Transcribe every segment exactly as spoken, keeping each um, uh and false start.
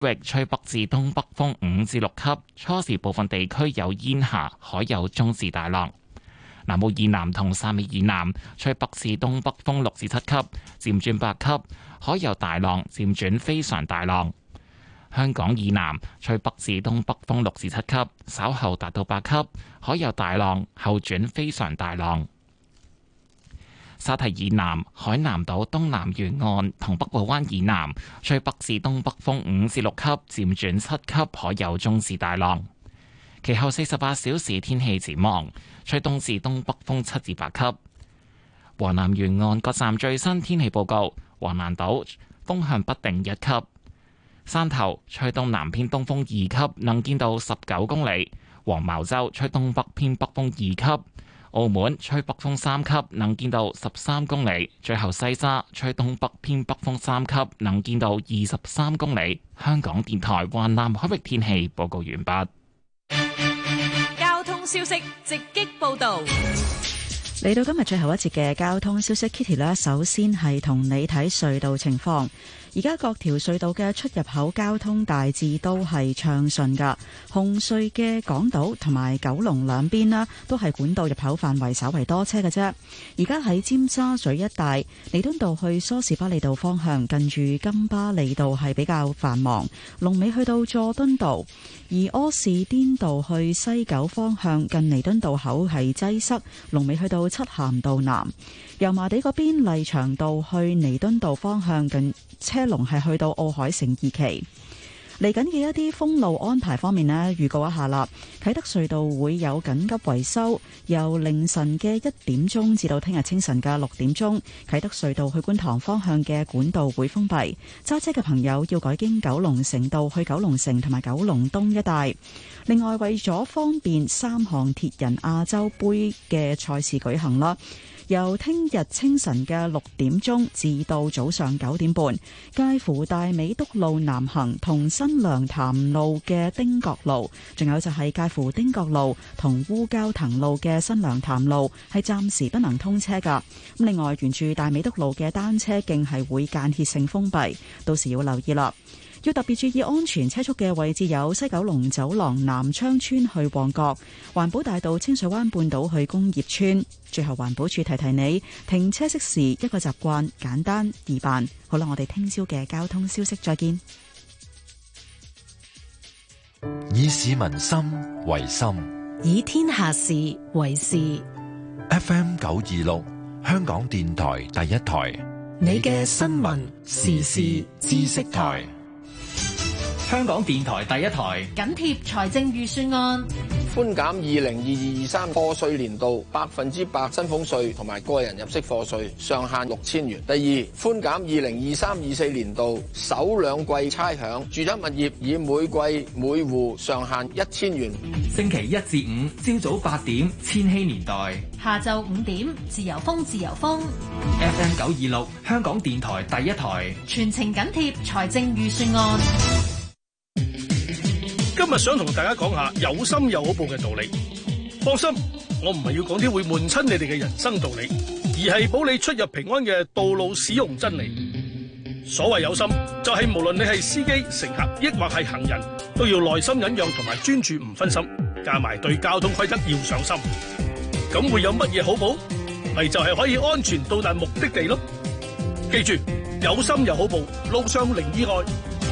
域吹北至東北風五至六級，初時部分地區有煙霞，海有中至大浪。南澳以南同汕尾以南吹北至東北風六至七級，漸轉八級，海有大浪，漸轉非常大浪。香港以南吹北至東北風六至七級，稍後達到八級，海有大浪，後轉非常大浪。沙堤以南、海南島東南沿岸同北部灣以南吹北至東北風五至六級，漸轉七級，海有中至大浪。其後四十八小時天氣展望，吹東至東北風七至八級。華南沿岸各站最新天氣報告：橫瀾島風向不定一級，汕頭吹東南偏東風二級，能見度十九公里；黃茅洲吹東北偏北風二級，澳門吹北風三級，能見度十三公里；最後西沙吹東北偏北風三級，能見度二十三公里。香港電台華南海域天氣報告完畢。 交通消息直擊報道。 嚟到今日最後一節嘅交通消息 ，Kitty 呢，首先係同你睇隧道情況。而家各條隧道嘅出入口交通大致都係暢順噶。紅隧嘅港島同埋九龍兩邊啦，都係管道入口範圍稍為多車嘅啫。而家喺尖沙咀一帶，彌敦道去梳士巴利道方向，近住金巴利道係比較繁忙，龍尾去到佐敦道。而柯士甸道去西九方向，近彌敦道口係擠塞，龍尾去到漆咸道南。油麻地嗰邊麗翔道去彌敦道方向，近車龍係去到奧海城二期。嚟緊嘅一啲封路安排方面呢，預告一下啦。啟德隧道會有緊急維修，由凌晨嘅一點鐘至到聽日清晨嘅六點鐘，啟德隧道去觀塘方向嘅管道會封閉。揸車嘅朋友要改經九龍城道去九龍城同埋九龍東一帶。另外，為咗方便三項鐵人亞洲杯嘅賽事舉行啦，由聽日清晨嘅六點鐘至到早上九點半，介乎大美督路南行同新娘潭路嘅汀角路，仲有就係介乎汀角路同烏蛟騰路嘅新娘潭路，係暫時不能通車噶。咁另外，沿住大美督路嘅單車徑係會間歇性封閉，到時要留意啦。要特別注意安全車速嘅位置有西九龍走廊南昌村去旺角、環保大道清水灣半島去工業村。最後環保署提提你，停車熄匙一個習慣，簡單易辦。好啦，我哋聽朝嘅交通消息再見。 以市民心為心， 以天下事為事。 F M 九二六，香港電台第一台， 你嘅新聞時事知識台。 香港電台第一台緊貼財政預算案， 寬減二零二二二三課稅年度百分之百薪俸稅同埋個人入息課稅上限六千元。第二，寬減二零二三二四年度首兩季差餉，住宅物業以每季每戶上限一千元。 星期一至五朝早八點，千禧年代， 下晝五點，自由風自由風。 F M 九二六，香港電台第一台， 全程緊貼財政預算案。 今日想同大家講下有心有好報嘅道理。放心，我唔係要講啲會悶親你哋嘅人生道理，而係保你出入平安嘅道路使用真理。所謂有心，就係無論你係司機、乘客，抑或係行人，都要耐心忍讓同埋專注唔分心，加埋對交通規則要上心。咁會有乜嘢好報？咪就係可以安全到達目的地咯。記住，有心有好報，路上零意外。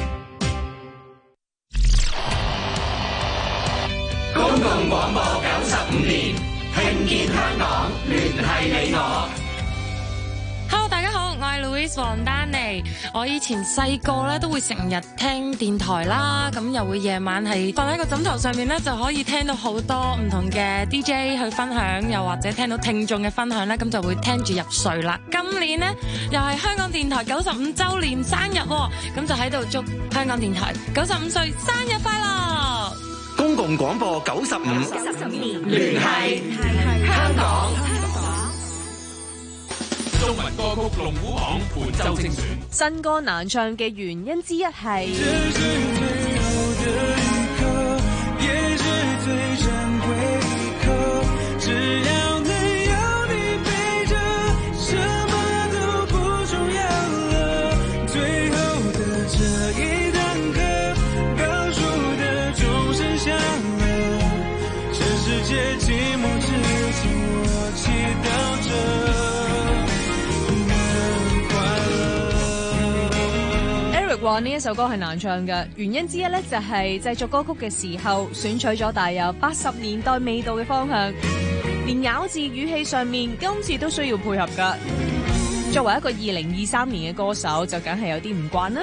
公共廣播九十五年，聽見香港，聯繫你我。 Hello， 大家好，我係 Louise 黃丹妮。我以前細個咧都會成日聽電台啦，咁又會夜晚係瞓喺個枕頭上面咧，就可以聽到好多唔同嘅 D J 去分享，又或者聽到聽眾嘅分享咧，咁就會聽住入睡啦。今年呢，又係香港電台九十五週年生日，咁就喺度祝香港電台九十五歲生日快樂！ 公共廣播九十五年，聯繫香港。 中文歌曲龍虎榜本周精選， 新歌難唱嘅原因之一係話呢一首歌係難唱嘅，原因之一呢，就係製作歌曲嘅時候選取咗帶有八十年代味道嘅方向，連咬字語氣上面今次都需要配合噶。作為一個二零二三年嘅歌手，就梗係有啲唔慣啦。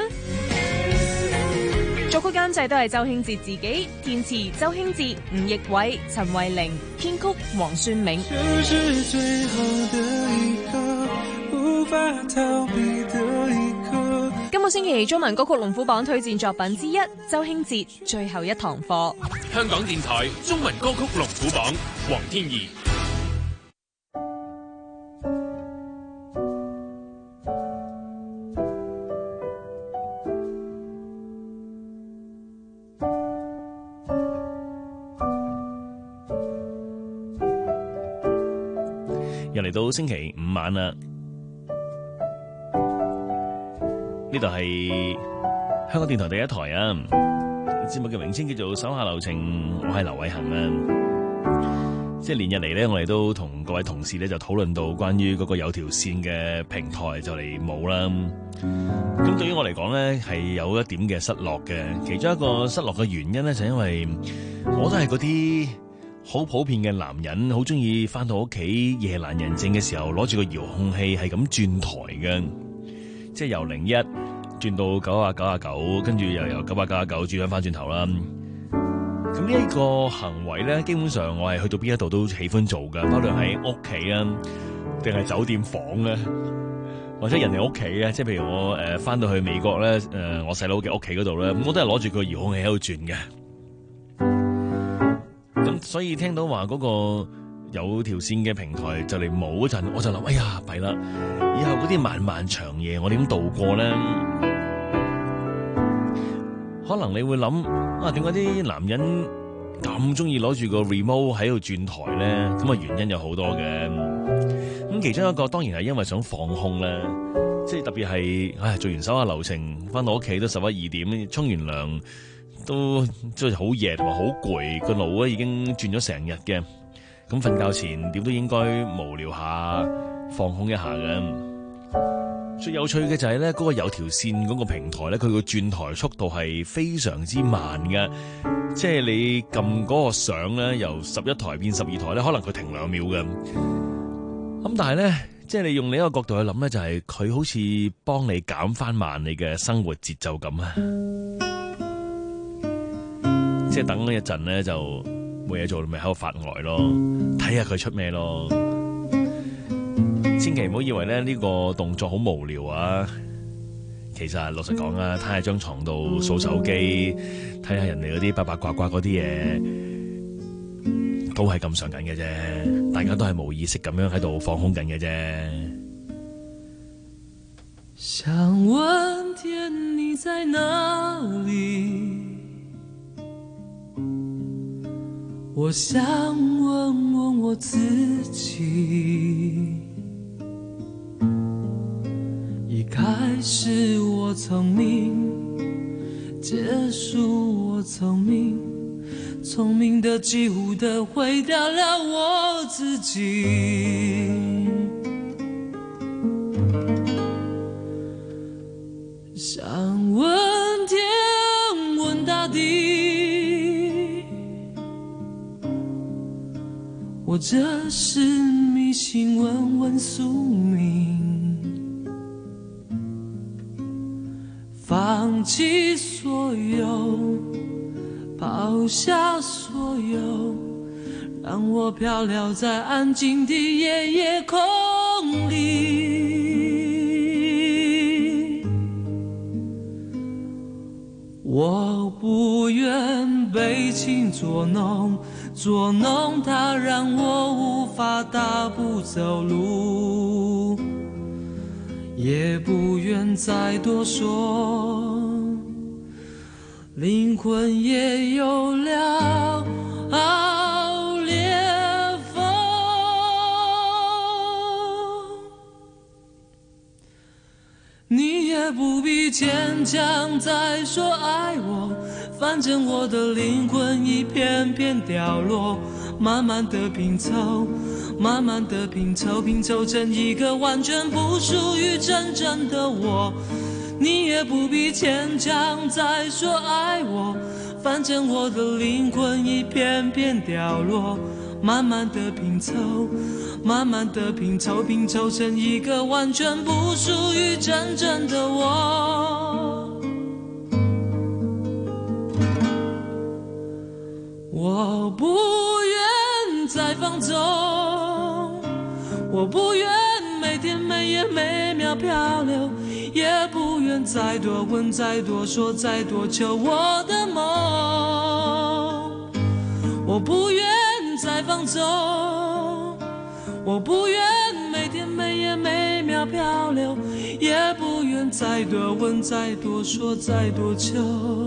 作曲監製都係周興哲自己，填詞周興哲、吳奕偉、陳慧玲，編曲黃宣銘。就是最後的一刻，無法逃避的一刻。今個星期中文歌曲龍虎榜推薦作品之一，周興哲最後一堂課。 香港電台中文歌曲龍虎榜，黃天怡。 又嚟到星期五晚啦，呢度係香港電台第一台啊！節目嘅名稱叫做《手下留情》，我係劉偉恒啊！即係連日嚟咧，我哋都同各位同事咧就討論到關於嗰個有條線嘅平台就嚟冇啦。咁對於我嚟講咧，係有一點嘅失落嘅。其中一個失落嘅原因咧，就係因為我都係嗰啲好普遍嘅男人，好中意翻到屋企夜闌人靜嘅時候，攞住個遙控器係咁轉台嘅，即係由零一轉到九啊九啊九，跟住又由九啊九啊九轉翻翻轉頭啦。咁呢一個行為咧，基本上我係去到邊一度都喜歡做噶，包括喺屋企啊，定係酒店房咧，或者人哋屋企咧，即係譬如我誒翻到去美國咧，誒、呃、我細佬嘅屋企嗰度咧，咁我都係攞住個遙控器喺度轉嘅。咁所以聽到話嗰個有條線嘅平台就嚟冇嗰陣，我就諗，哎呀弊啦！以後嗰啲漫漫長夜我點度過咧？可能你會諗啊，點解啲男人咁中意攞住個 remote 喺度轉台咧？咁啊原因有好多嘅。咁其中一個當然係因為想放空咧，即係特別係唉做完手下留情，翻到屋企都十一二點，沖完涼都即係好夜同埋好攰，個腦咧已經轉咗成日嘅。咁瞓覺前點都應該無聊下，放空一下嘅。最有趣嘅就係咧，嗰個有條線嗰個平台咧，佢個轉台速度係非常之慢嘅。即係你撳嗰個相咧，由十一台變十二台咧，可能佢停兩秒嘅。咁但係咧，即係你用另一個角度去諗咧，就係佢好似幫你減翻慢你嘅生活節奏咁啊！即係等一陣咧，就冇嘢做，咪喺度發呆咯，睇下佢出咩咯。千祈唔好以為咧呢個動作好無聊啊！其實老實講啊，攤喺張床度掃手機，睇下人哋嗰啲八八卦卦嗰啲嘢，都係咁上緊嘅啫。大家都係冇意識咁樣喺度放空緊嘅啫。 想問天你在哪裡？我想問問我自己。一開始我聰明，結束我聰明，聰明的幾乎的毀掉了我自己。想問天問大地，或者是迷信問問宿命，放棄所有，拋下所有，讓我飄渺在安靜的夜夜空裡。我不願被情捉弄，捉弄它讓我無法大步走路，也不願再多說，靈魂也有了裂縫。你也不必堅強再說愛我，反正我的靈魂一片片掉落，慢慢的拼湊，慢慢的拼湊，拼湊成一個完全不屬於真正的我。 你也不必牵强再说爱我，反正我的灵魂一片片掉落，慢慢的拼凑，慢慢的拼凑，拼凑成一个完全不属于真正的我。我不愿再放纵，我不愿每天每夜每秒漂流，也不愿再多问再多说再多求我的梦。我不愿再放纵，我不愿每天每夜每秒漂流，也不愿再多问再多说再多求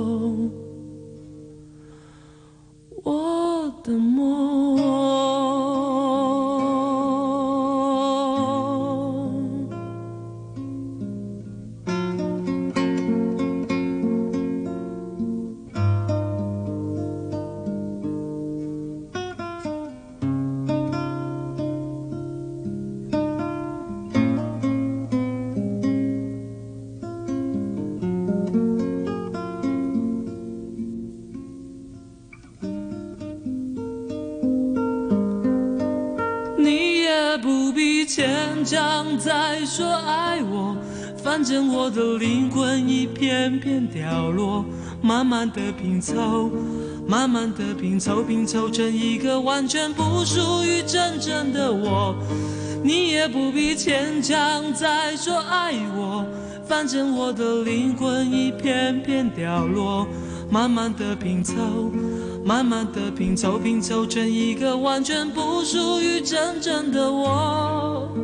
我的梦。牵强再说爱我，反正我的灵魂一片片掉落，慢慢的拼凑，慢慢的拼凑，拼凑成一个完全不属于真正的我。你也不必牵强再说爱我，反正我的灵魂一片片掉落，慢慢的拼凑，慢慢的拼凑，拼凑成一个完全不属于真正的我。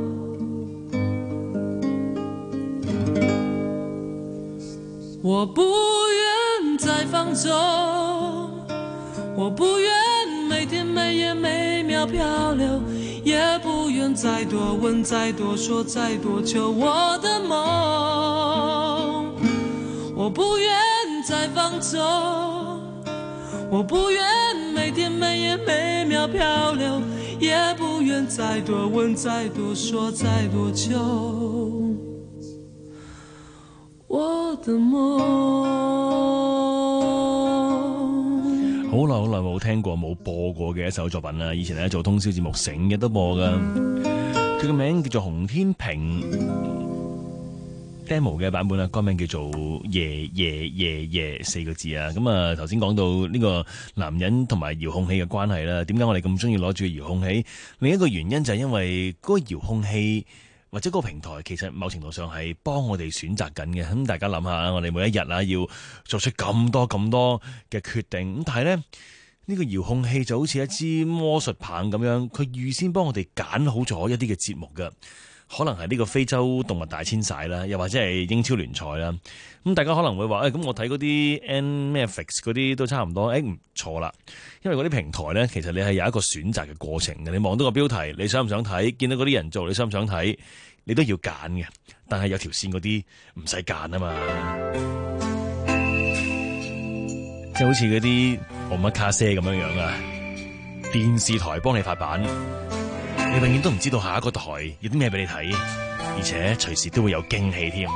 我不愿再放纵，我不愿每天每夜每秒漂流，也不愿再多问再多说再多求我的梦。我不愿再放纵，我不愿每天每夜每秒漂流，也不愿再多问再多说再多求我的夢。 好耐好耐冇聽過冇播過嘅一首作品啦，以前咧做通宵節目成日都播噶，佢個名叫做洪天平 demo 嘅版本啦，歌名叫做夜夜夜夜四個字啊。咁啊頭先講到呢個男人同埋遙控器嘅關係啦，點解我哋咁中意攞住遙控器？另一個原因就係因為嗰個遙控器或者個平台其實某程度上係幫我哋選擇緊嘅。咁大家諗下，我哋每一日啊要做出咁多咁多嘅決定，咁但係咧呢個遙控器就好似一支魔術棒咁樣，佢預先幫我哋揀好咗一啲嘅節目㗎，可能係呢個非洲動物大遷徙啦，又或者係英超聯賽啦。咁大家可能會話誒，咁、哎、我睇嗰啲 Netflix 嗰啲都差唔多，誒唔錯啦，因為嗰啲平台咧，其實你係有一個選擇嘅過程嘅。你望到個標題，你想唔想睇？見到嗰啲人做，你想唔想睇？你都要揀嘅。但係有條線嗰啲唔使揀啊嘛，即係好似嗰啲奧麥卡西咁樣樣啊，電視台幫你發版，你永遠都唔知道下一個台有啲咩俾你睇，而且隨時都會有驚喜添。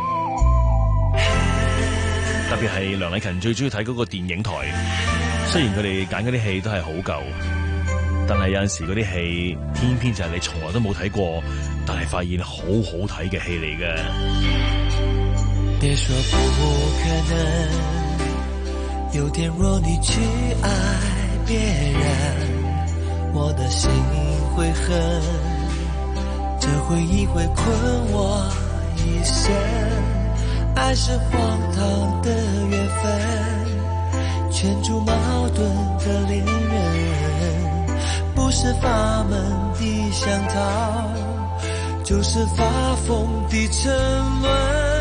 特別係梁禮勤最中意睇嗰個電影台，雖然佢哋揀嗰啲戲都係好舊，但係有陣時嗰啲戲偏偏就係你從來都冇睇過，但係發現好好睇嘅戲嚟嘅。 別說不可能，有天若你去愛別人，我的心會恨，這回憶會困我一生。愛是荒唐的緣分，圈住矛盾的戀人，不是法門的想逃，就是發瘋的沉淪。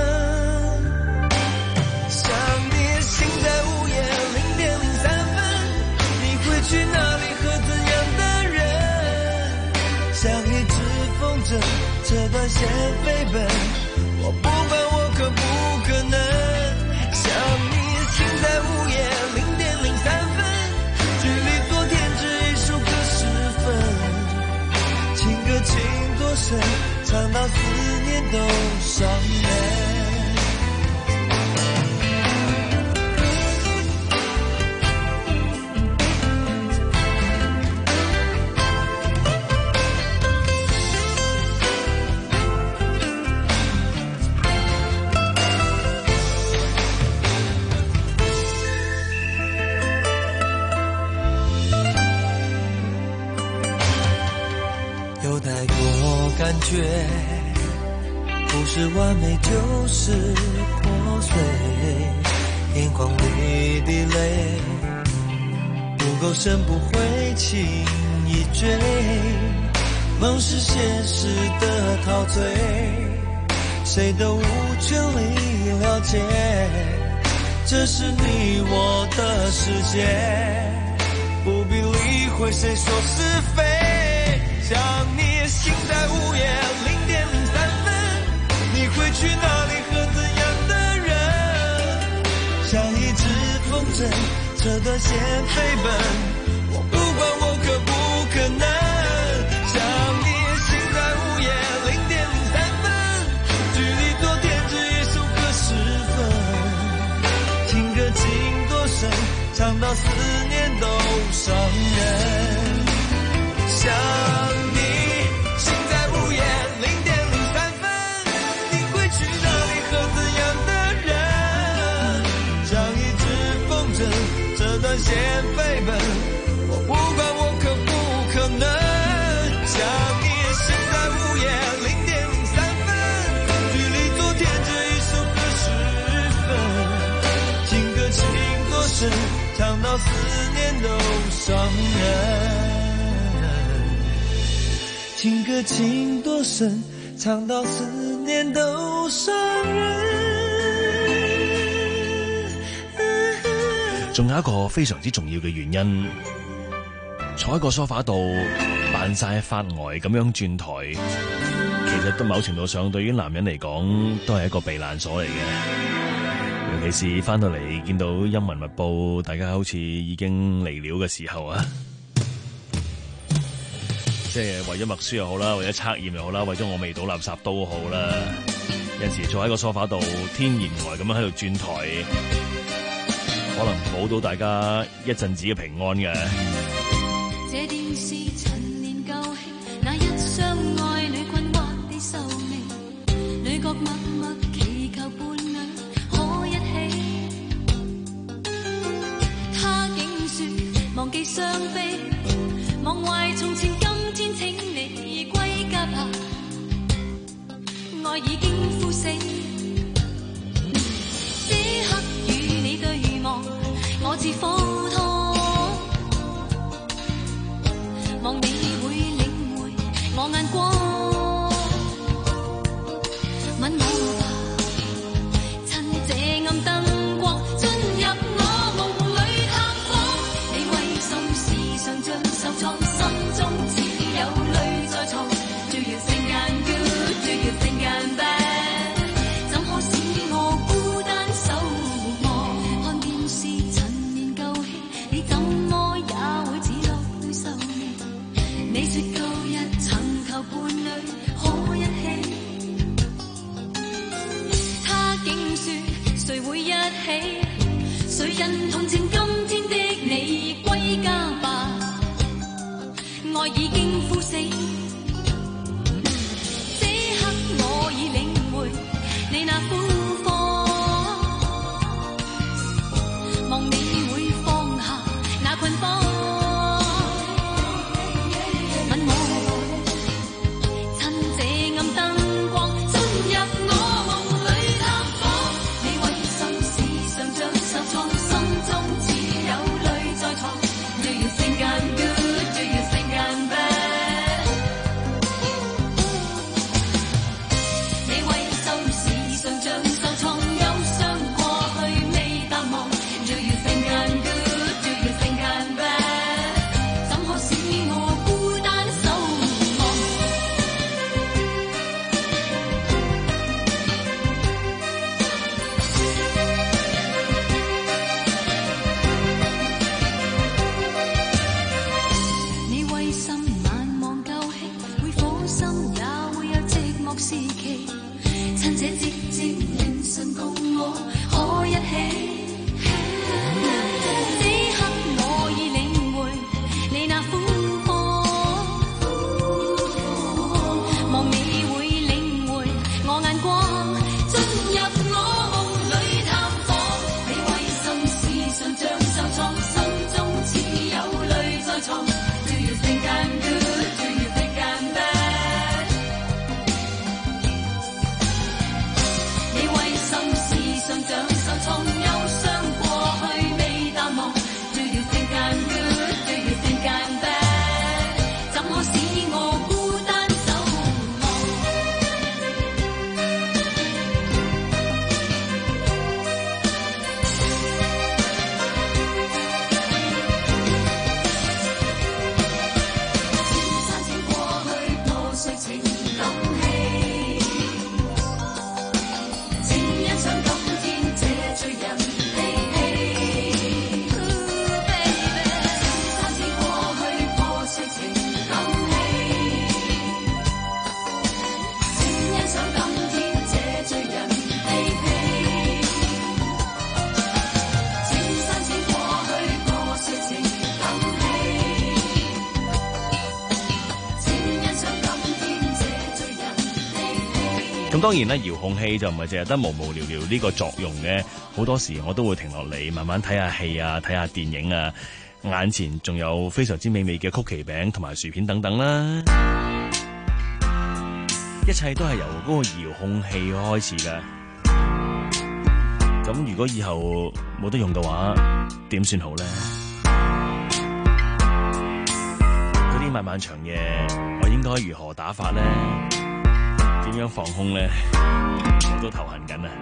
想你心在午夜零點零三分，你會去哪裡和怎樣的人？像一隻風箏，這段線飛奔，我不管我可不可能。想你心在午夜零點零三分，距離昨天只一首歌時分，情歌情多深，唱到思念都傷人。 觉，不是完美就是破碎，眼眶里的泪不够深不会轻易追，梦是现实的陶醉，谁都无权利了解，这是你我的世界，不必理会谁说是非，想你心在午夜零点零三分，你会去哪里和怎样的人，像一只风筝扯断线飞奔，我不管我可不可能，想你心在午夜零点零三分，距离昨天只一首歌十分，情歌情多深，唱到思念都伤人，想你心在午夜零点零三分，你会去哪里和怎样的人，像一只风筝这段线飞奔，我不管我可不可能，想你心在午夜零点零三分，距离昨天这一首歌十分，情歌情多深，唱到思念都伤人，情歌情多深，唱到思念都伤人。 仲有一個非常之重要嘅原因，坐喺個梳化度扮晒發呆咁樣轉台，其實都某程度上對於男人嚟講都係一個避難所嚟嘅，尤其是翻到嚟見到陰雲密佈，大家好似已經離了嘅時候啊，即係為咗默書又好啦，為咗測驗又好啦，為咗我未倒垃圾都好啦，有陣時坐喺個梳化度天然呆咁樣喺度轉台，可能保到大家一陣子嘅平安嘅。 這段是陳年舊戲，那一相愛侶困惑地愁眉，女角默默祈求伴侶可一起，他竟說忘記傷悲，忘懷從前，今天請你歸家吧，愛已經枯死，此刻與你對望，我似火燙，望你會領會我眼光，吻我吧，趁這暗燈光進入我夢裏探訪，你為心事常像受創，心中似有淚在藏， Do you think I'm good? Do you think I'm bad? 怎可使我孤單守望，看電視陳年舊戲，你怎麼也會只落淚愁眉，你說舊日曾求伴侶可一起，他竟說誰會一起，誰人同情今天的你歸家吧，愛已經枯死，此刻我已領會你那苦況，望你會放下那捆綁，吻我趁這暗燈光進入我夢裏探訪，你為心事常像受創，心中似有淚在藏， Do you think I'm good? Do you think I'm bad? 你為心事常像受創，憂傷過去未淡忘， Do you think I'm good? Do you think I'm bad? 怎可使我孤單守望，你為心難忘舊戲，會苦心也會有寂寞時期，趁這寂寂凌晨共我可一起，此刻我已領會你那苦況，望你會領會我眼光進入我夢裏探訪，你為心事常像受創，心中似有淚在藏， Do you think I'm good? Do you think I'm bad? 咁當然咧，遙控器就唔係淨係得無無聊聊呢個作用嘅，好多時我都會停落嚟慢慢睇下戲啊，睇下電影啊，眼前仲有非常之美味嘅曲奇餅同埋薯片等等啦，一切都係由嗰個遙控器開始㗎。咁如果以後冇得用嘅話，點算好呢？嗰啲漫漫長夜，我應該如何打發呢？點樣放空呢？我都頭痕緊啊！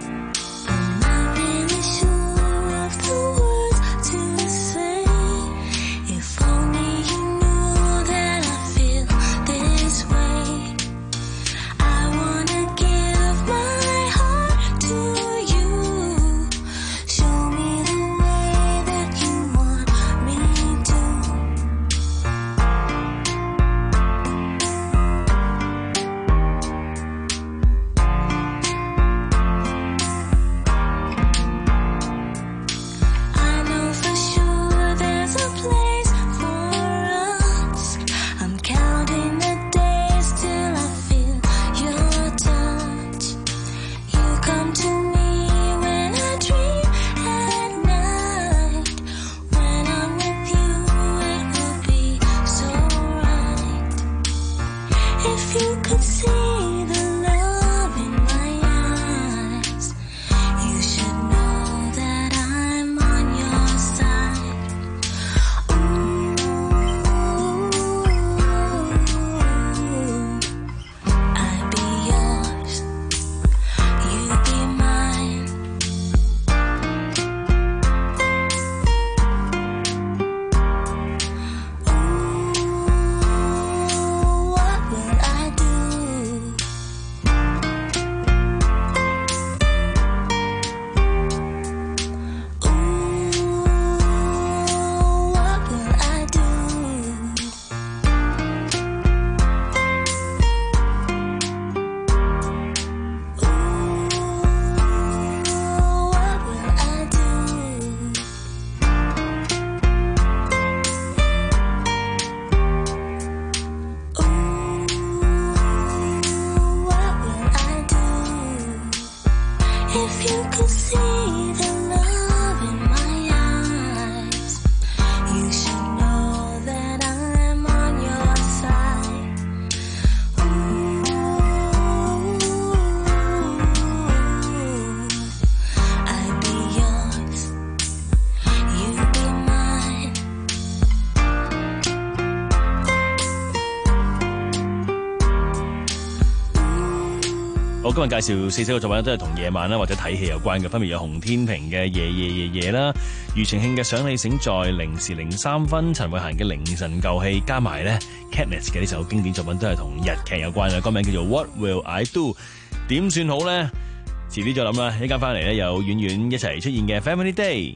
我今日介紹四首嘅作品都係同夜晚啦或者睇戲有關嘅，分別有洪天平嘅夜夜夜夜啦，庾澄慶嘅想你醒在零時零三分，陳慧嫻嘅凌晨舊戲，加埋咧 Katniss 嘅呢首經典作品都係同日劇有關嘅，歌名叫做 What Will I Do？ 點算好咧？遲啲再諗啦，一間翻嚟咧有遠遠一齊出現嘅 Family Day。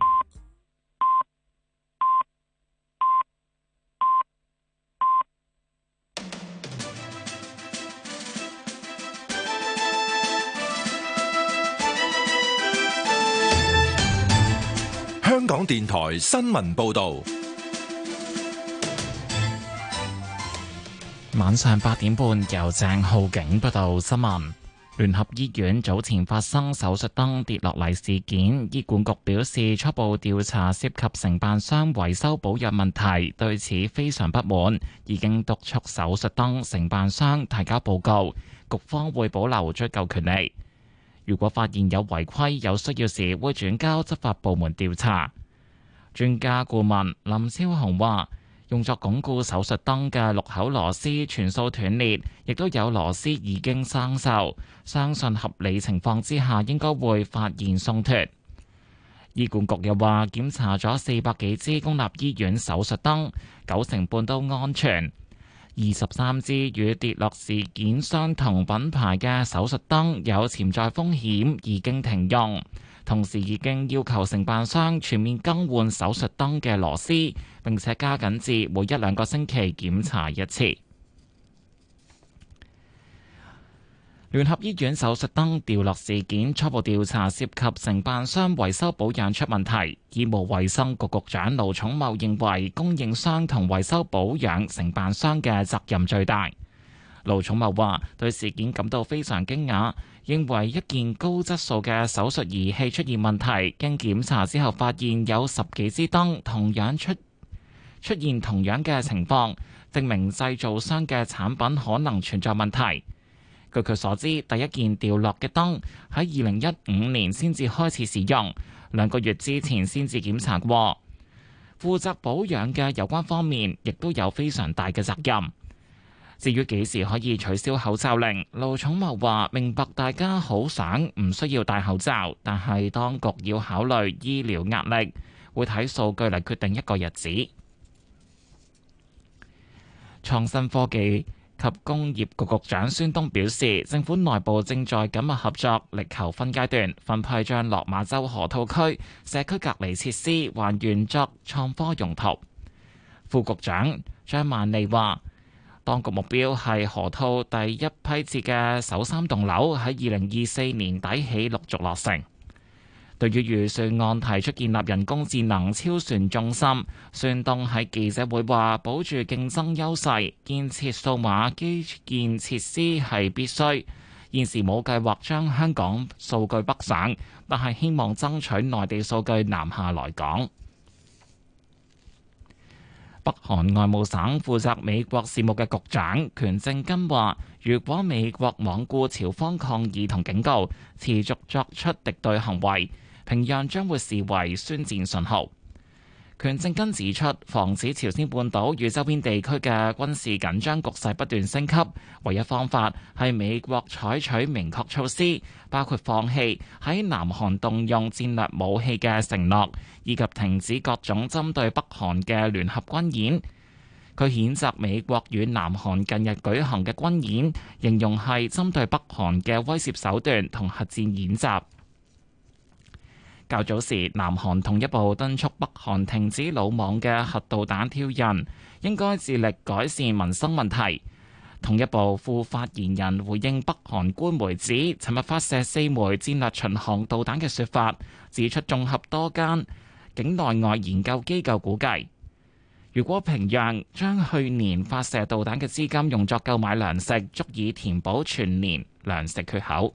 香港電台新聞報道， 晚上八點半由鄭浩景報道新聞。聯合醫院早前發生手術燈跌落嚟事件，醫管局表示初步調查涉及承辦商維修保養問題，對此非常不滿，已經督促手術燈承辦商提交報告，局方會保留追究權利。如果發現有違規，有需要時會轉交執法部門調查。專家顧問林超雄話，用作鞏固手術燈嘅六口螺絲全數斷裂，亦都有螺絲已經生鏽，相信合理情況之下應該會發現鬆脫。醫管局又話，檢查咗四百幾支公立醫院手術燈，九成半都安全。二十三支與跌落事件相同品牌嘅手術燈有潛在風險，已經停用。同時已經要求承辦商全面更換手術燈嘅螺絲，並且加緊至每一兩個星期檢查一次。聯合醫院手術燈掉落事件初步調查涉及承辦商維修保養出問題，醫務衛生局局長盧寵茂認為供應商同維修保養承辦商嘅責任最大。盧寵茂話對事件感到非常驚訝， 認為一件高質素嘅手術儀器出現問題，經檢查之後發現有十幾支燈同樣出出現同樣嘅情況，證明製造商嘅產品可能存在問題。據佢所知，第一件掉落嘅燈喺二零一五年先至開始使用，兩個月之前先至檢查過。負責保養嘅有關方面亦都有非常大嘅責任。至於幾時可以取消口罩令，盧寵茂話明白大家好想唔需要戴口罩，但係當局要考慮醫療壓力，會睇數據嚟決定一個日子。創新科技及工業局局長孫東表示，政府內部正在緊密合作，力求分階段分批將落馬洲河套區社區隔離設施還原作創科用途。副局長張萬利話，當局目標係河套第一批設嘅首三棟樓喺二零二四年底起陸續落成。對於預算案提出建立人工智能超船中心，孫東喺記者會話：保住競爭優勢，建設數碼基建設施係必須。現時冇計劃將香港數據北上，但係希望爭取內地數據南下來港。北韓外務省負責美國事務嘅局長權正根話，如果美國罔顧朝方抗議同警告，持續作出敵對行為，平壤將會視為宣戰信號。權正根指出，防止朝鮮半島與周邊地區嘅軍事緊張局勢不斷升級，唯一方法係美國採取明確措施，包括放棄喺南韓動用戰略武器嘅承諾，以及停止各種針對北韓嘅聯合軍演。佢譴責美國與南韓近日舉行嘅軍演，形容係針對北韓嘅威懾手段同核戰演習。較早時，南韓統一部敦促北韓停止魯莽嘅核導彈挑釁，應該致力改善民生問題。統一部副發言人回應北韓官媒指尋日發射四枚戰略巡航導彈嘅說法，指出綜合多間境內外研究機構估計，如果平壤將去年發射導彈嘅資金用作購買糧食，足以填補全年糧食缺口。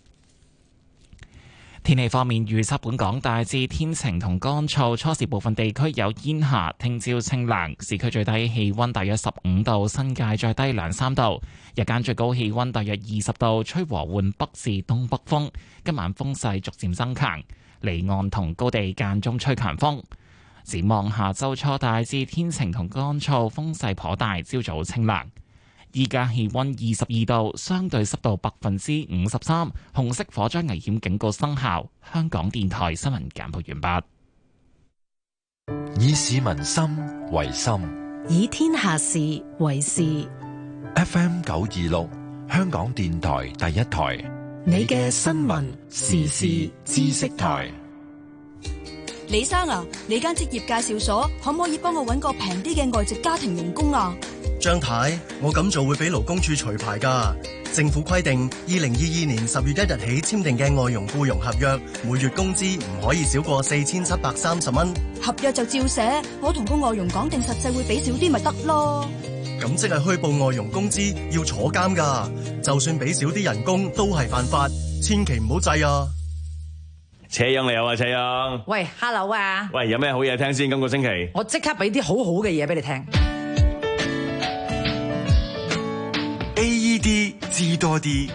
天氣方面預測，本港大致天晴同乾燥，初時部分地區有煙霞。聽朝清涼，市區最低氣溫大約十五度，新界再低兩三度。日間最高氣溫大約二十度，吹和緩北至東北風。今晚風勢逐漸增強，離岸同高地間中吹強風。展望下周初大致天晴同乾燥，風勢頗大，朝早清涼。依家氣溫二十二度，相對濕度百分之五十三，紅色火災危險警告生效。香港電台新聞簡報完畢。以市民心為心， 以天下事為事。 F M 九二六，香港電台第一台， 你嘅新聞時事知識台。 李生啊，你間職業介紹所可唔可以幫我搵個平啲嘅外籍家庭傭工啊？ 張太，我咁做會俾勞工處除牌㗎。政府規定，二零二二年十月一日起簽訂嘅外傭僱傭合約，每月工資唔可以少過四千七百三十蚊。 合約就照寫，我同個外傭講定實際會俾少啲咪得咯。 咁即係虛報外傭工資要坐監㗎，就算俾少啲人工都係犯法，千祈唔好制啊！ 車央你好啊，車央。 喂 ，hello 啊。 喂，有咩好嘢聽先？今個星期我即刻俾啲好好嘅嘢俾你聽。 A E D 知多啲。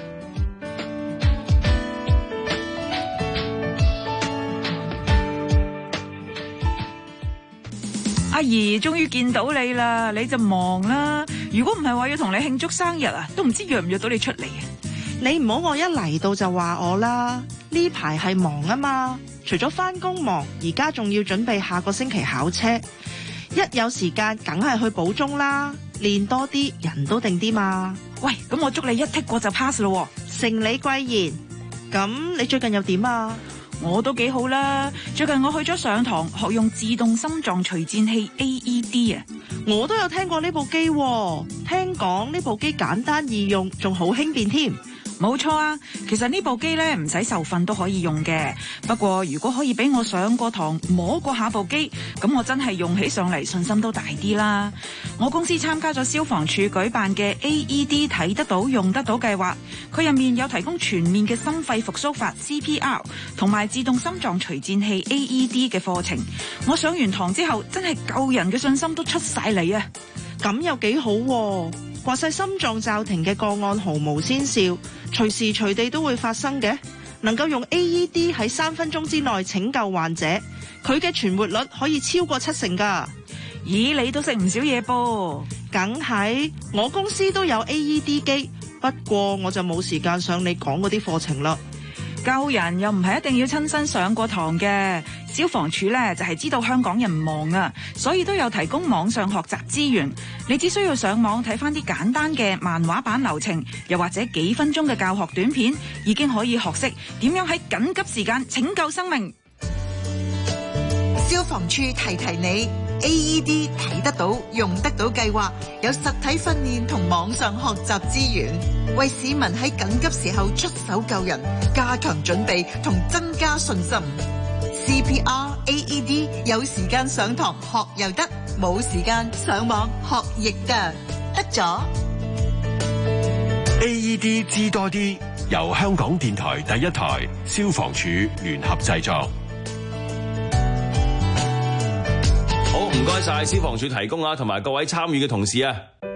阿姨終於見到你啦，你就忙啦。如果唔係話要同你慶祝生日啊，都唔知約唔約到你出嚟啊。 你唔好我一嚟到就話我啦，呢排係忙啊嘛，除咗返工忙，而家仲要準備下個星期考車，一有時間梗係去補鐘啦，練多啲，人都定啲嘛。 喂，咁我祝你一剔過就 pass 咯。 承你貴言。咁你最近又點啊？ 我都幾好啦，最近我去咗上堂學用自動心臟除顫器 A E D 啊。 我都有聽過呢部機，聽講呢部機簡單易用，仲好輕便添。 冇錯啊，其實呢部機咧唔使受訓都可以用嘅。不過如果可以俾我上過堂摸過下部機，咁我真係用起上嚟信心都大啲啦。我公司參加咗消防處舉辦嘅 A E D 睇得到用得到計劃，佢入面有提供全面嘅心肺復甦法 C P R 同埋自動心臟除顫器 A E D 嘅課程。我上完堂之後，真係救人嘅信心都出晒嚟啊！ 咁又幾好喎，話晒心臟驟停嘅個案毫無先兆，隨時隨地都會發生嘅，能夠用 A E D 喺三分鐘之內拯救患者，佢嘅存活率可以超過七成㗎。 咦，你都識唔少嘢噃？ 梗係，我公司都有 A E D 機，不過我就冇時間上你講嗰啲課程啦。 救人又唔係一定要親身上過堂嘅，消防處呢就係知道香港人忙啊，所以都有提供網上學習資源。你只需要上網睇返啲簡單嘅漫畫版流程，又或者幾分鐘嘅教學短片，已經可以學識點樣喺緊急時間拯救生命。 消防處提提你 ，A E D 睇得到用得到計劃有實體訓練同網上學習資源，為市民喺緊急時候出手救人，加強準備同增加信心。C P R A E D 有時間上堂學又得，冇時間上網學亦得，得咗。 A E D 知多啲，由香港電台第一台消防處聯合製作。 好，唔該晒消防處提供啊，同埋各位參與嘅同事啊。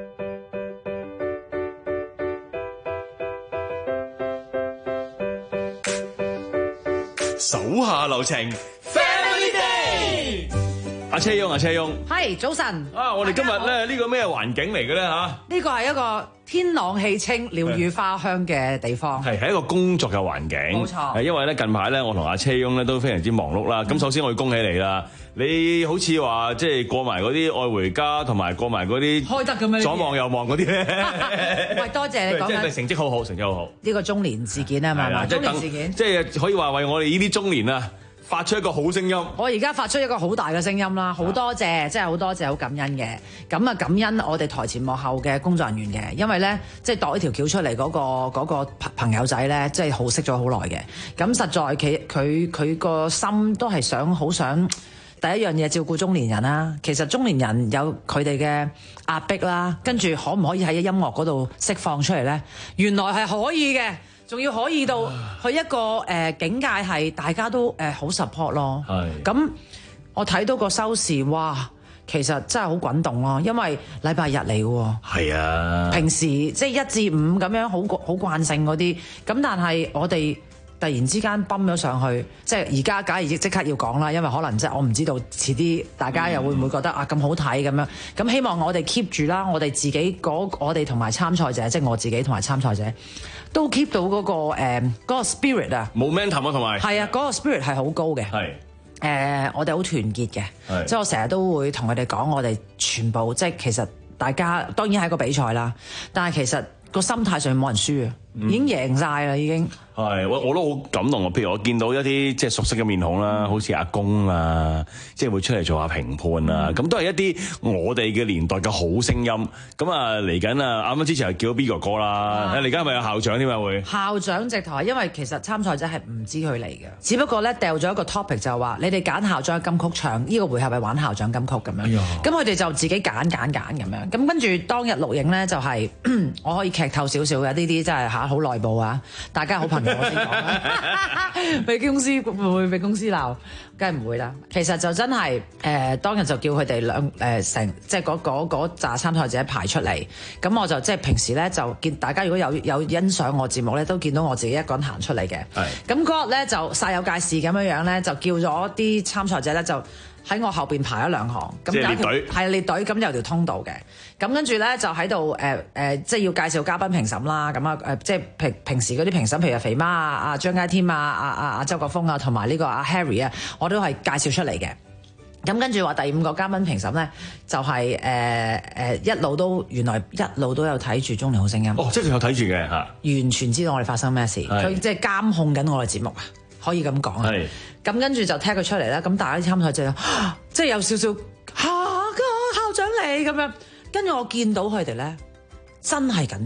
手下留情 ，Family Day。阿車翁，阿車翁， 係早晨。 啊，我哋今日咧呢個咩環境嚟嘅咧嚇？ 呢個係一個天朗氣清、鳥語花香嘅地方。 係係一個工作嘅環境。 冇錯。 係因為咧近排咧，我同阿車翁咧都非常之忙碌啦。咁、嗯、首先我要恭喜你啦！你好似話即係過埋嗰啲愛回家，同埋過埋嗰啲開得咁樣， 左望右望嗰啲咧。 喂，多謝你講緊。 即係成績好好，成績好好。呢個中年事件啊嘛，中年事件。 即係可以話為我哋呢啲中年啊，發出一個好聲音。 我而家發出一個好大嘅聲音啦，好多謝，真係好多謝，好感恩嘅。咁啊，感恩我哋台前幕後嘅工作人員嘅，因為咧，即係度一條橋出嚟嗰個嗰個朋友仔咧，即係好識咗好耐嘅。咁實在佢佢佢個心都係想好想。第一樣嘢照顧中年人啦，其實中年人有佢哋嘅壓迫啦，跟住可唔可以喺音樂嗰度釋放出嚟呢？原來係可以嘅，仲要可以到去一個誒、呃、境界係大家都誒好 support 咯。係咁，我睇到個收視，哇，其實真係好滾動咯，因為禮拜日嚟嘅喎。係啊，平時即係一至五咁樣好好慣性嗰啲，咁但係我哋。突然之間泵咗上去，即係而家梗係即刻要講啦，因為可能即係我唔知道遲啲大家又會唔會覺得、嗯、啊咁好睇咁樣，咁希望我哋 keep 住啦，我哋自己嗰我哋同埋參賽者，即係我自己同埋參賽者都 keep 到嗰、嗰個誒、呃嗰個 spirit 啊，momentum 啊，同埋係啊，嗰、嗰個 spirit 係好高嘅，係誒、呃、我哋好團結嘅，即係我成日都會同佢哋講，我哋全部即係其實大家當然係個比賽啦，但係其實個心態上冇人輸啊、嗯，已經贏晒啦已經。 係，我我都好感動啊！譬如我見到一啲即係熟悉嘅面孔啦，好似阿公啊，即係會出嚟做下評判啊，咁、嗯、都係一啲我哋嘅年代嘅好聲音。咁啊嚟緊啊，啱啱之前係叫咗 B 哥哥啦，你而家係咪有校長添啊？會校長直頭係因為其實參賽者係唔知佢嚟嘅，只不過咧掉咗一個 topic 就係話你哋揀校長金曲唱，呢、呢個回合係玩校長金曲咁樣。咁佢哋就自己揀揀揀咁樣。咁跟住當日錄影咧就係、是、我可以劇透少少嘅，呢啲真係嚇好內部啊！大家好朋友。我先講，俾公司會唔會俾公司鬧？梗係唔會啦。其實就真係誒、呃，當日就叫佢哋兩誒成，即係嗰嗰嗰紮參賽者排出嚟。咁我就即係平時咧就見大家如果有有欣賞我節目咧，都見到我自己一個人行出嚟嘅。係。咁嗰日咧就煞有介事咁樣樣咧，就叫咗啲參賽者咧就喺我後邊排咗兩行。咁即係列隊。係列隊，咁有條通道嘅。咁跟住咧就喺度誒誒，即係要介紹嘉賓評審啦。咁啊誒，即係平平時嗰啲評審，譬如肥媽啊、阿張佳添啊、阿阿阿周國峰啊，同埋呢個阿 Harry 啊，我都係介紹出嚟嘅。咁跟住話第五個嘉賓評審咧，就係誒誒一路都原來一路都有睇住中年好聲音。哦，即係佢有睇住嘅嚇。完全知道我哋發生咩事，佢即係監控緊我哋節目啊，可以咁講啊。係。咁跟住就聽佢出嚟啦。咁大家啲參賽者即係有少少嚇個校長嚟咁樣。跟住我見到佢哋咧，真係緊張，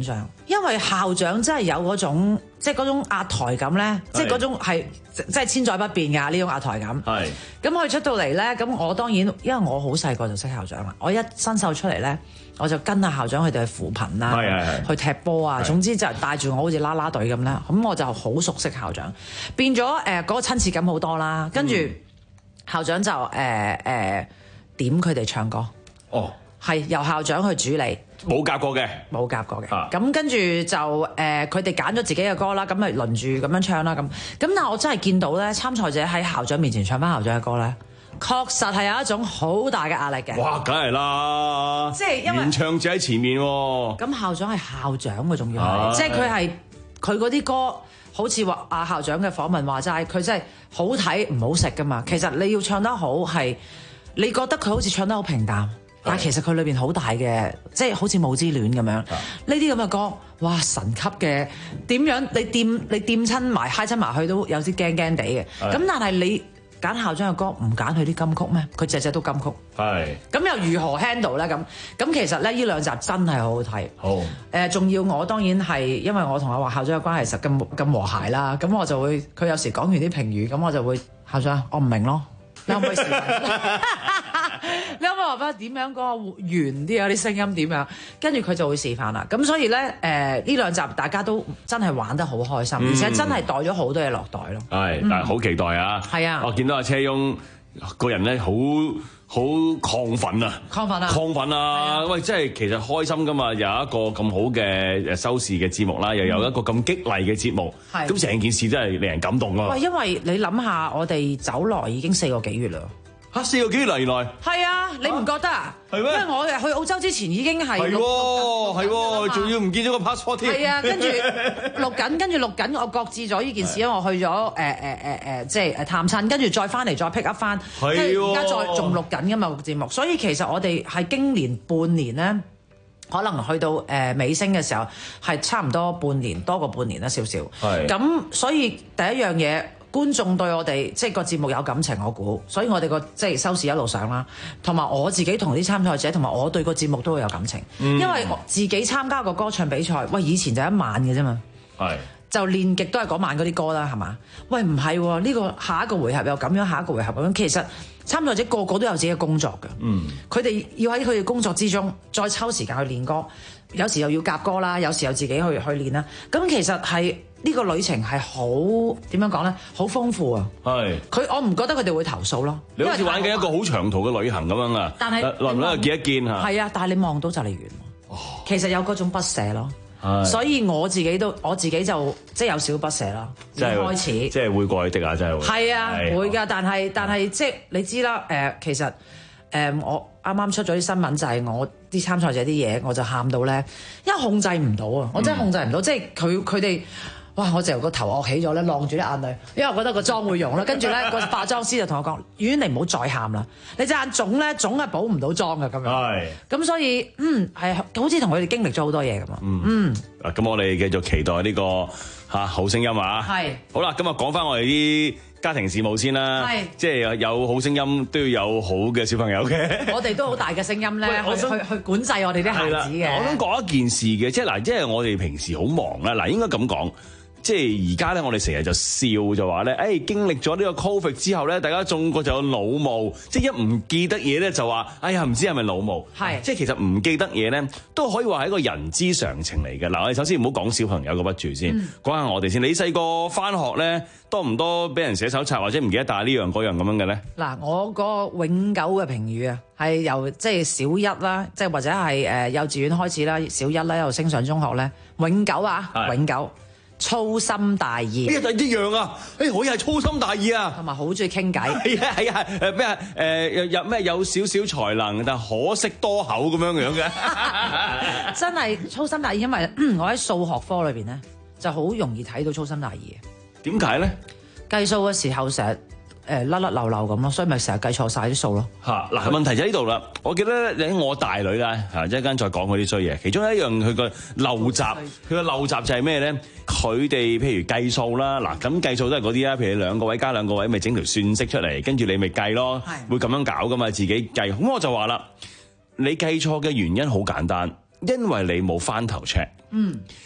因為校長真係有嗰種，即係嗰種壓台感咧，即係嗰種係即係千載不變㗎呢種壓台感。係。咁佢出到嚟咧，咁我當然因為我好細個就識校長啦，我一新秀出嚟咧，我就跟下校長佢哋去扶貧啦，去踢波啊，總之就帶住我好似啦啦隊咁啦，咁我就好熟悉校長，變咗誒嗰個親切感好多啦。跟住校長就誒誒、呃呃、點佢哋唱歌。哦。係由校長去主理， 冇夾過嘅， 冇夾過嘅。咁跟住就誒，佢哋揀咗自己嘅歌啦，咁咪輪住咁樣唱啦。咁咁，但係我真係見到咧，參賽者喺校長面前唱翻校長嘅歌咧，確實係有一種好大嘅壓力嘅。 哇，梗係啦， 即係因為原唱者喺前面喎。 咁校長係校長嘅，仲要係，即係佢係佢嗰啲歌，好似話阿校長嘅訪問話齋，佢真係好睇唔好食噶嘛。其實你要唱得好係，你覺得佢好似唱得好平淡。但係其實佢裏邊好大嘅，即係好似母之戀咁樣。呢啲咁嘅歌，哇神級嘅，點樣你掂你掂親埋嗨親埋去都有啲驚驚地嘅。咁但係你揀校長嘅歌，唔揀佢啲金曲咩？佢隻隻都金曲。係。咁又如何 handle 咧？咁咁其實咧，呢兩集真係好好睇。好。誒，仲要我當然係因為我同阿華校長嘅關係實咁咁和諧啦。咁我就會佢有時講完啲評語，咁我就會校長，我唔明咯，你可唔可以試下？你可唔可以話翻點樣嗰個圓啲啊？啲聲音點樣？跟住佢就會示範啦。咁所以咧，誒呢兩集大家都真係玩得好開心，嗯、而且真係袋咗好多嘢落袋咯。係，但係好期待啊！係啊，我見到阿車翁個人咧，好好亢奮啊！亢奮啊！亢奮啊！喂，即係其實開心噶嘛，有一個咁好嘅誒收視嘅節目啦，又有一個咁激勵嘅節目，咁成、嗯、件事真係令人感動啊！喂，因為你諗下，我哋走來已經四個幾月啦。嚇四個幾月嚟，原來係啊！你唔覺得啊？係咩？因為我哋去澳洲之前已經係係喎，係喎，仲要唔見咗個 passport 添。係啊，跟住錄緊，跟住錄緊，我擱置咗呢件事，因為我去咗誒誒誒誒，即係誒探親，跟住再翻嚟再 pick up 翻。係喎。而家再仲錄緊㗎嘛個節目，所以其實我哋係經年半年咧，可能去到誒尾聲嘅時候係差唔多半年多過半年啦少少。係。咁所以第一樣嘢。觀眾對我哋即係個節目有感情，我估，所以我哋個即係收視一路上啦。同埋我自己同啲參賽者，同埋我對個節目都會有感情，嗯、因為我自己參加個歌唱比賽，喂，以前就一晚嘅啫嘛，係就練極都係嗰晚嗰啲歌啦，係嘛？喂，唔係喎，呢個下一個回合又咁樣，下一個回合咁樣，其實參賽者個個都有自己嘅工作嘅，嗯，佢哋要喺佢哋工作之中再抽時間去練歌，有時又要夾歌啦，有時又自己去去練啦，咁其實係。呢個旅程係好點樣講咧？好豐富啊！係佢，我唔覺得佢哋會投訴咯。你好似玩緊一個好長途嘅旅行咁樣啊！但係耐唔耐又見一見嚇。係啊，但係你望到就嚟完。哦，其實有嗰種不捨咯。係，所以我自己都我自己就即係有少不捨啦。即係開始，即係會過去的啊！真係會。係啊，會㗎，但係但係即係你知啦。誒，其實誒我啱啱出咗啲新聞，就係我啲參賽者啲嘢，我就喊到咧，因為控制唔到啊！我真係控制唔到，即係佢佢哋。哇！我就個頭惡起咗咧，晾住啲眼淚，因為我覺得個妝會溶啦。跟住咧，個化妝師就同我講：婉婉，你唔好再喊啦，你隻眼腫咧，腫係補唔到妝嘅咁樣。係。咁所以嗯係好似同佢哋經歷咗好多嘢咁啊。嗯。嗯。啊，咁我哋繼續期待呢、呢個嚇好聲音啊！係。好啦，今日講翻我哋啲家庭事務先啦。係。即係有好聲音都要有好嘅小朋友嘅。我哋都好大嘅聲音咧，去去去管制我哋啲孩子嘅。我想講一件事嘅，即係嗱，即係我哋平時好忙啦，嗱應該咁講。即係而家咧，我哋成日就笑就話咧，誒、哎、經歷咗呢個 Covid 之後咧，大家中國就有腦霧，即係一唔記得嘢咧就話，哎呀唔知係咪腦霧？係，即係其實唔記得嘢咧都可以話係一個人之常情嚟嘅。嗱，我哋首先唔好講小朋友個筆住先，講下、嗯、我哋先。你細個返學咧多唔多俾人寫手冊或者唔記得帶呢樣嗰樣咁樣嘅咧？嗱，我個永久嘅評語啊，係由即係小一啦，即係或者係誒幼稚園開始啦，小一啦又升上中學咧，永久啊，永久。粗心大意，呢個就一樣啊！誒、欸，我又係粗心大意啊，同埋好中意傾偈。係啊係啊，誒咩啊？誒有咩有少少才能，但可惜多口咁樣樣嘅。真係粗心大意，因為我喺數學科裏邊咧，就好容易睇到粗心大意嘅。點解咧？計數嘅時候成日誒甩甩漏漏咁咯，所以咪成日計錯晒啲數咯。嚇嗱，問題就喺呢度啦。我記得你我大女啦嚇，一陣間再講嗰啲衰嘢。其中一樣佢個陋習，佢個陋習就係咩咧？佢哋譬如計數啦，嗱咁計數都係嗰啲啦。譬如兩個位加兩個位，咪整條算式出嚟，跟住你咪計咯。係會咁樣搞噶嘛？自己計。咁我就話啦，你計錯嘅原因好簡單，因為你冇翻頭 check。嗯。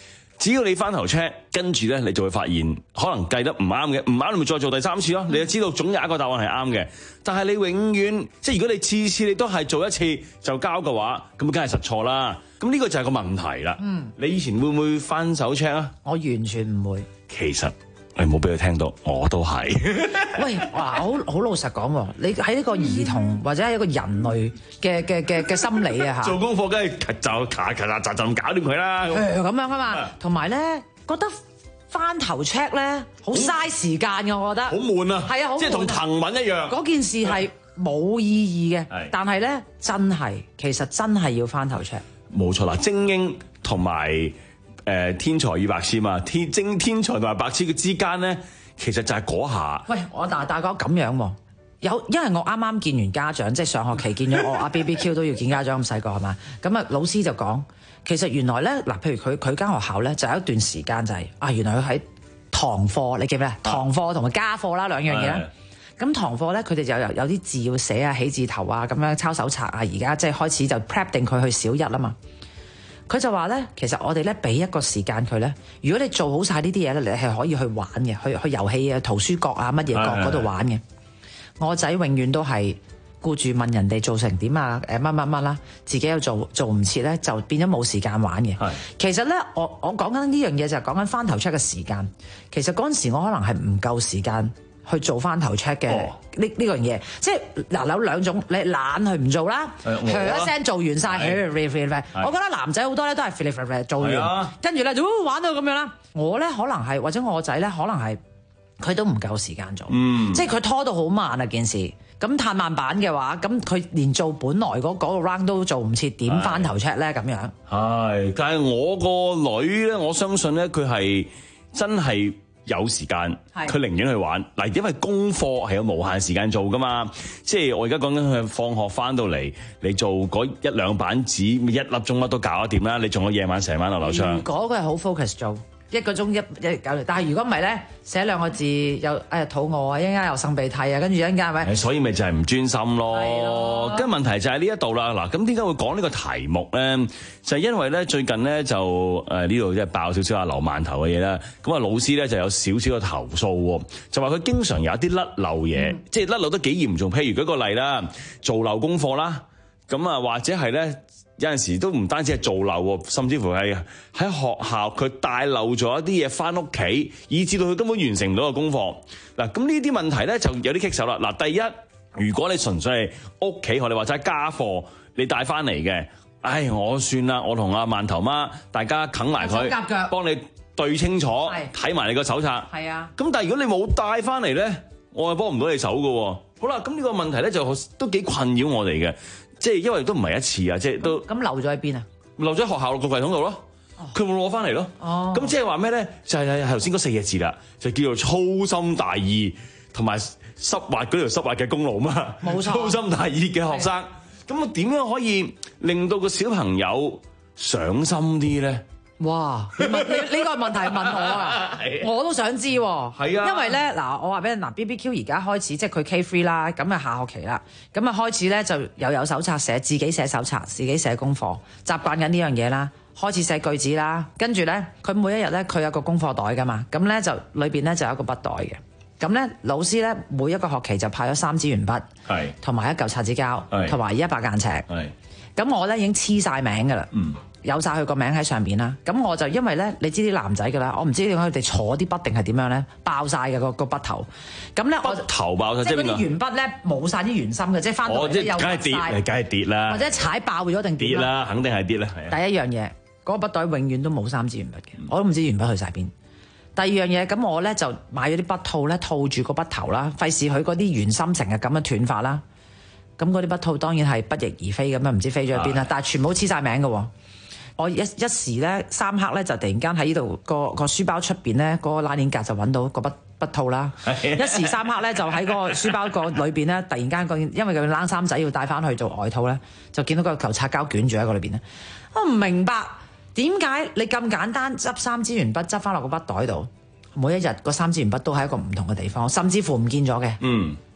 只要你翻頭 check， 跟住咧你就會發現可能計得唔啱嘅，唔啱你咪再做第三次咯。你就知道總有一個答案係啱嘅。但係你永遠即係如果你次次你都係做一次就交嘅話，咁梗係實錯啦。咁呢個就係個問題啦。嗯，你以前會唔會翻手 check 啊？ 我完全唔會。 其實你冇俾佢聽到，我都係。 喂，哇，好好老實講喎，你喺一個兒童或者係一個人類嘅嘅嘅嘅心理啊嚇， 做功課梗係就咔咔嚓就搞掂佢啦。 咁樣啊嘛，同埋咧覺得翻頭 check 咧好嘥時間嘅，我覺得。好悶啊！ 係啊，好悶， 即係同騰文一樣。 嗰件事係冇意義嘅，但係咧真係其實真係要翻頭 check。 冇錯啦，精英同埋。誒、呃、天才與白痴嘛，天精天才同埋白痴嘅之間咧，其實就係嗰下。 喂，我大大哥咁樣喎，有因為我啱啱見完家長，即係上學期見咗我阿 B B Q 都要見家長咁細個係嘛？咁啊老師就講，其實原來咧嗱，譬如佢佢間學校咧就有一段時間就係、是、啊，原來佢喺堂課，你記唔記得？堂課同埋家課啦兩樣嘢啦。咁堂課咧，佢哋就有有啲字要寫啊，起字頭啊，咁樣抄手冊啊，而家即係開始就 prep 定佢去小一啦嘛。佢就話咧，其實我哋咧俾一個時間佢咧，如果你做好晒呢啲嘢咧，你係可以去玩嘅，去去遊戲啊、圖書角啊、乜嘢角嗰度玩嘅。我仔永遠都係顧住問人哋做成點啊，誒乜乜乜啦，自己又做做唔切咧，就變咗冇時間玩嘅。其實咧，我我講緊呢樣嘢就係講緊翻頭 check 嘅時間。其實嗰陣時我可能係唔夠時間去做翻頭 check 嘅呢呢樣嘢，即係嗱有兩種，你懶去唔做啦，噓一聲做完晒，我覺得男仔好多咧都係做完，跟住咧就玩到咁樣啦。我咧可能係或者我仔咧可能係佢都唔夠時間做，嗯、即係佢拖到好慢啊件事。咁太慢版嘅話，咁佢連做本來嗰嗰個 round 都做唔切，點翻頭 check 咧咁樣？係， 但係我個女咧，我相信咧佢係真係。有時間，佢寧願去玩嗱，因為功課係有無限時間做噶嘛。即係我而家講緊佢放學翻到嚟，你做嗰一兩版紙，一粒鐘乜都搞得掂啦。你仲有夜晚成晚流流長。如果佢係好 focus 做一個鐘一一搞掂，但係如果唔係咧，寫兩個字又誒肚餓啊，一陣間又擤鼻涕啊，跟住一陣間係咪？ 所以咪就係唔專心咯。跟問題就係呢一度啦。嗱，咁點解會講呢個題目咧？就係、是、因為咧最近咧就誒呢度即係爆少少阿劉饅頭嘅嘢啦。咁啊老師咧就有少少嘅投訴，就話佢經常有一啲甩漏嘢，嗯、即係甩漏得幾嚴重。譬如舉個例啦，做漏功課啦，咁啊或者係咧。有陣時都唔單止係做漏喎，甚至乎係喺學校佢帶漏咗一啲嘢翻屋企，以至到佢根本完成唔到個功課。嗱，咁呢啲問題咧就有啲棘手啦。嗱，第一，如果你純粹係屋企學你話齋家課，你帶翻嚟嘅，唉，我算啦，我同阿饅頭媽大家啃埋佢，幫你對清楚，睇埋你個手冊。係啊。咁但係如果你冇帶翻嚟咧，我係幫唔到你手㗎。好啦，咁呢個問題咧就都幾困擾我哋嘅。即係因為都唔係一次啊，即係都咁留咗喺邊啊？ 留咗喺學校個櫃桶度咯，佢冇攞翻嚟咯。哦，咁即係話咩咧？就係頭先嗰四個字啦，就叫做粗心大意同埋濕滑嗰條濕滑嘅公路嘛。冇錯，粗心大意嘅學生，咁我點樣可以令到個小朋友上心啲咧？ 哇！你問你呢個問題問我啊，我都想知喎。係啊，因為咧嗱，我話俾你嗱 ，B B Q 而家開始即係佢 K 三 啦，咁啊下學期啦，咁啊開始咧就又有手冊寫，自己寫手冊，自己寫功課，習慣緊呢樣嘢啦，開始寫句子啦，跟住咧佢每一日咧佢有個功課袋噶嘛，咁咧就裏邊咧就有一個筆袋嘅，咁咧老師咧每一個學期就派咗三支鉛筆，係，同埋一嚿擦紙膠，同埋一百間尺，係，咁我咧已經黐晒名噶啦，嗯。有晒佢個名喺上邊啦，咁我就因為咧，你知啲男仔㗎啦，我唔知點解佢哋坐啲筆定係點樣咧，爆晒嘅個個筆頭，咁咧我頭爆晒，即係嗰啲鉛筆咧冇晒啲圓心嘅，即係翻到嚟又梗係跌，梗係跌啦， 或者踩爆咗定跌啦，肯定係跌啦。 第一樣嘢，嗰、嗰個筆袋永遠都冇三支鉛筆嘅，嗯、我都唔知鉛筆去晒邊。第二樣嘢，咁我咧就買咗啲筆套咧套住個筆頭啦，費事佢嗰啲圓心成日咁樣斷發啦。咁嗰啲筆套當然係不翼而飛咁樣，唔知飛咗去邊啦，但係全部黐晒名嘅喎。我一一時咧三刻咧就突然間喺呢度個個書包出邊咧嗰個拉鏈格就揾到個筆筆套啦，一時三刻咧就喺嗰個書包個裏邊咧突然間個因為佢冷衫仔要帶翻去做外套咧，就見到個球擦膠捲住喺個裏邊咧，我唔明白點解你咁簡單執三支鉛筆執翻落個筆袋度，每一日個三支鉛筆都喺一個唔同嘅地方，甚至乎唔見咗嘅。嗯。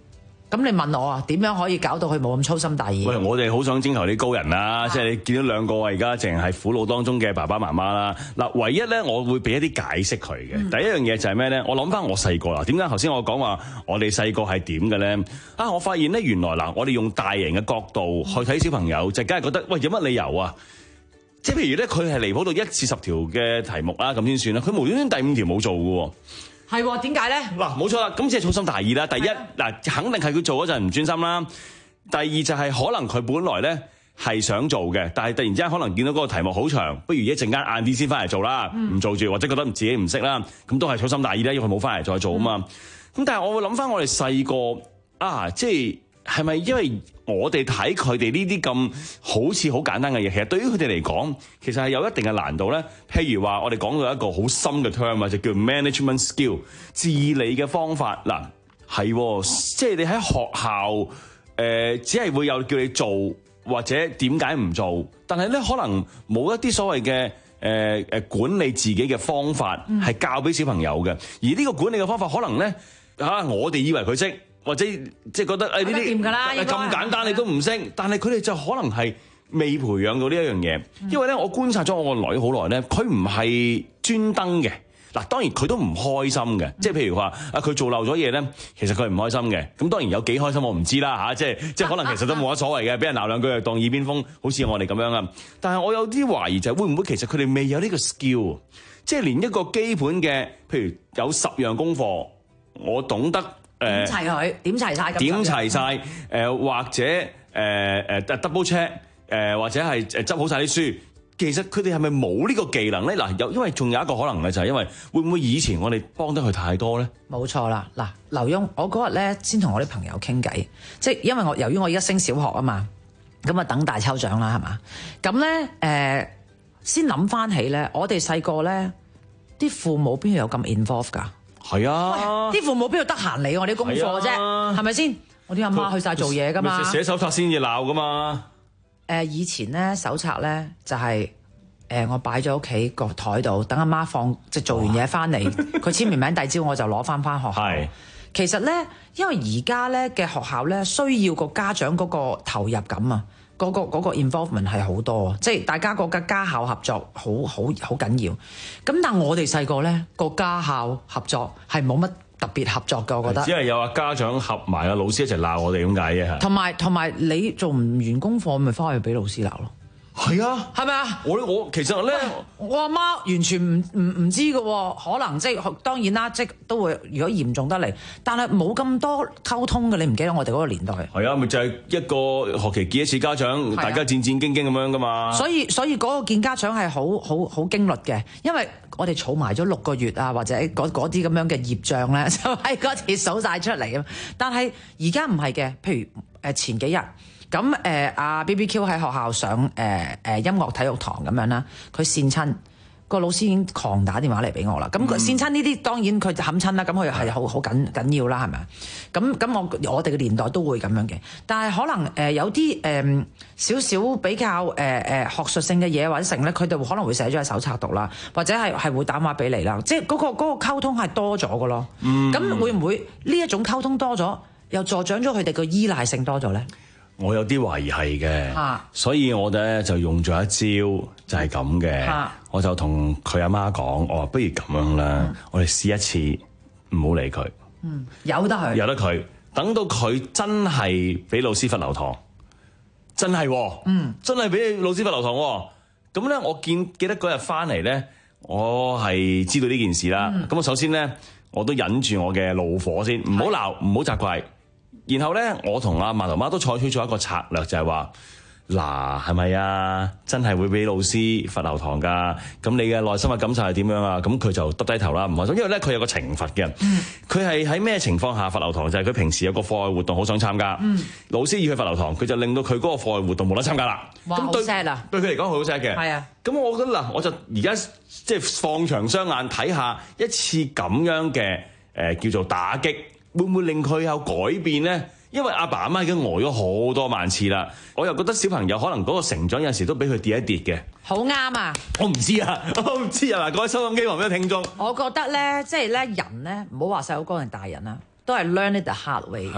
咁你問我啊，點樣可以搞到佢冇咁粗心大意？ 喂，我哋好想徵求啲高人啦，即係你見到兩個而家淨係苦惱當中嘅爸爸媽媽啦。嗱，唯一咧，我會俾一啲解釋佢嘅。嗯、第一樣嘢就係咩咧？我諗翻我細個啦，點解頭先我講話我哋細個係點嘅咧？啊，我發現咧，原來嗱，我哋用大人嘅角度去睇小朋友，就梗係覺得喂，有乜理由啊？即係譬如咧，佢係離譜到一至十條嘅題目啦，咁先算啦。佢無端端第五條冇做嘅喎。 係喎，點解咧？嗱， 冇錯啦，咁即係粗心大意啦。第一，嗱，肯定係佢做嗰陣唔專心啦。第二就係可能佢本來咧係想做嘅，但係突然之間可能見到嗰個題目好長，不如一陣間晏啲先翻嚟做啦，唔、嗯、做住或者覺得自己唔識啦，咁都係粗心大意啦，因為佢冇翻嚟再做啊嘛。咁、嗯、但係我會諗翻我哋細個啊，即係。係咪因為我哋睇佢哋呢啲咁好似好簡單嘅嘢，其實對於佢哋嚟講，其實係有一定嘅難度咧。譬如話，我哋講到一個好深嘅 term 啊，就叫 management skill， 治理嘅方法。嗱，係即係你喺學校誒、呃，只係會有叫你做或者點解唔做，但係咧可能冇一啲所謂嘅誒誒管理自己嘅方法係教俾小朋友嘅。而呢個管理嘅方法可能咧嚇、啊，我哋以為佢識。或者即係覺得誒呢啲咁簡單你都唔識，但係佢哋就可能係未培養到呢一樣嘢。因為咧，我觀察咗我個女好耐咧，佢唔係專登嘅。嗱，當然佢都唔開心嘅。即係譬如話啊，佢做漏咗嘢咧，其實佢唔開心嘅。咁當然有幾開心我唔知啦嚇。即係即係可能其實都冇乜所謂嘅，俾人鬧兩句就當耳邊風，好似我哋咁樣啊。但係我有啲懷疑就係會唔會其實佢哋未有呢個 skill， 即係連一個基本嘅，譬如有十樣功課，我懂得。誒點齊佢，點齊晒咁。 點齊晒，誒、呃、或者誒誒、呃、double check，誒、呃、或者係誒執好晒啲書。其實佢哋係咪冇呢個技能咧？嗱，有因為仲有一個可能嘅就係因為會唔會以前我哋幫得佢太多咧？ 冇錯啦，嗱，劉墉，我嗰日咧先同我啲朋友傾偈，即係因為我由於我而家升小學啊嘛，咁啊等大抽獎啦係嘛，咁咧誒先諗翻起咧，我哋細個咧啲父母邊度有咁 involve 㗎？ 係啊， 啲父母邊度得閒理我啲功課啫，係咪先？我啲阿媽去晒做嘢噶嘛， 寫手冊先至鬧噶嘛。 誒、呃，以前咧手冊咧就係、是、誒、呃、我擺咗屋企個台度，等阿媽放即係做完嘢翻嚟，佢簽完名第二朝我就攞翻翻學校。係，其實咧，因為而家咧嘅學校咧需要個家長嗰個投入感啊。嗰、那個嗰、那個 involvement 係好多，即係大家個家家校合作好好好緊要。咁但係我哋細個咧個家校合作係冇乜特別合作嘅，我覺得。只係有啊家長合埋啊老師一齊鬧我哋咁解啫。 同埋同埋你做唔完功課，咪翻去俾老師鬧咯。 係啊， 係咪啊？ 我我其實咧， 我阿媽完全唔唔唔知嘅，可能即係當然啦，即係都會如果嚴重得嚟，但係冇咁多溝通嘅，你唔記得我哋嗰個年代？ 係啊，咪就係、是、一個學期見一次家長，大家戰戰兢兢咁樣噶嘛。 所以所以嗰個見家長係好好好經律嘅，因為我哋儲埋咗六個月啊，或者嗰啲咁樣嘅業障咧，就喺嗰次數晒出嚟啊。但係而家唔係嘅，譬如誒前幾日。咁誒阿 B B Q 喺學校上誒誒、呃、音樂體育堂咁樣啦，佢跣親個老師已經狂打電話嚟俾我啦。咁佢跣親呢啲當然佢冚親啦，咁佢係好好緊緊要啦，係咪啊？咁咁我我哋嘅年代都會咁樣嘅，但係可能誒、呃、有啲誒少少比較誒誒、呃、學術性嘅嘢或者成咧，佢哋可能會寫咗喺手冊度啦，或者係係會打電話俾你啦，即係嗰個嗰個溝通係多咗嘅咯。咁、嗯、會唔會呢一種溝通多咗，又助長咗佢哋個依賴性多咗咧？ 我有啲懷疑係嘅、啊，所以我哋咧就用咗一招，就係咁嘅。我就同佢阿媽講，我話不如咁樣啦、嗯，我哋試一次，唔好理佢。嗯，由得佢，由得佢，等到佢真係俾老師罰留堂，真係、哦，嗯，真係俾老師罰留堂。咁咧，我見記得嗰日翻嚟咧，我係知道呢件事啦。咁、嗯、我首先咧，我都忍住我嘅怒火先，唔好鬧，唔好責怪。然後咧，我同阿饅頭媽都採取咗一個策略，就係話：嗱，係咪啊？真係會俾老師罰留堂㗎？咁你嘅內心嘅感受係點樣啊？咁佢就耷低頭啦，唔開心。因為咧，佢有個懲罰嘅。佢係喺咩情況下罰留堂？就係、是、佢平時有個課外活動好想參加，嗯、老師要佢罰留堂，佢就令到佢嗰個課外活動冇得參加啦。哇！好 sad 啊！對佢嚟講好 sad 嘅。係啊。咁我覺得嗱，我就而家即係放長雙眼睇下一次咁樣嘅誒、呃、叫做打擊。會唔會令佢有改變咧？因為阿爸阿媽已經呆咗好多萬次啦，我又覺得小朋友可能嗰個成長有陣時都俾佢跌一跌嘅。好啱啊！我唔知啊，我唔知啊！嗱，各位收音機旁邊嘅聽眾，我覺得咧，即係咧人咧，唔好話細佬哥定大人啦，都係 learn it the hard way 嘅。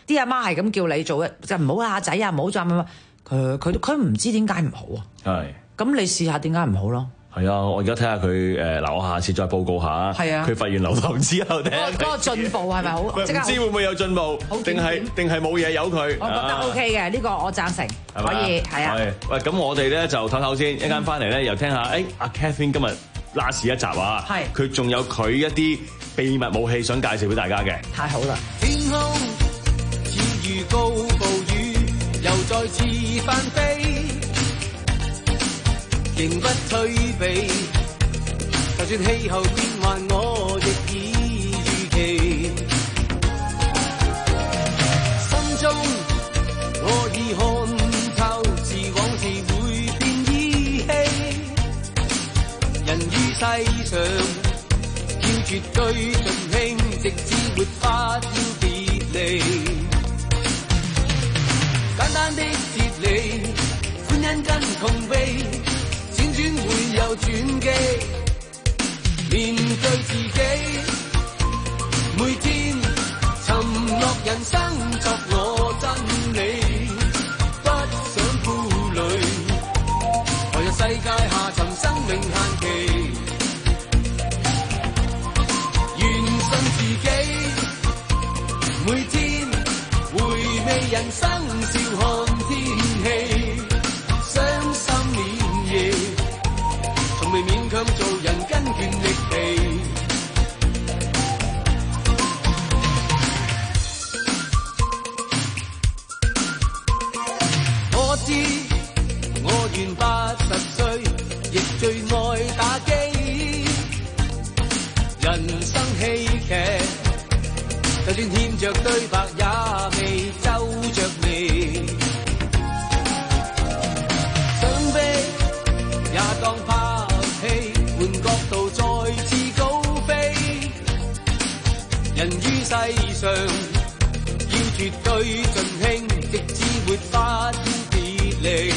啲阿媽係咁叫你做，就唔好啊仔啊，唔好再乜乜，佢佢佢唔知點解唔好啊。 係。 咁你試下點解唔好咯？ 係啊，我而家睇下佢誒，嗱，我下次再報告下。係啊，佢發完流堂之後睇下嗰個進步係咪好？ 唔知會唔會有進步？定係定係冇嘢由佢？ 我覺得 OK 嘅，呢個我贊成，可以係啊。 喂，咁我哋咧就唞唞先，一陣間翻嚟咧又聽下，誒阿 Catherine 今日 last 一集啊，係佢仲有佢一啲秘密武器想介紹俾大家嘅。 太好啦！ 天空似預告暴雨，又再次翻飛。仍不退避，就算氣候變幻，我亦已預期。心中我已看透，是往事會變依稀。人於世上要絕對盡興，直至沒法要別離。簡單的哲理，歡欣跟痛悲。轉會有轉機，面對自己，每天沉落人生作我真理，不想負累，何日世界下沉生命限期，願信自己，每天回味人生笑看天氣，傷心連夜。未勉強做人，跟倦力疲。我知我願八十歲，亦最愛打機。人生戲劇，就算欠着對白，也未皺着眉。想飛也當怕。換角度再次高飛，人於世上要絕對盡興，直至沒法要別離。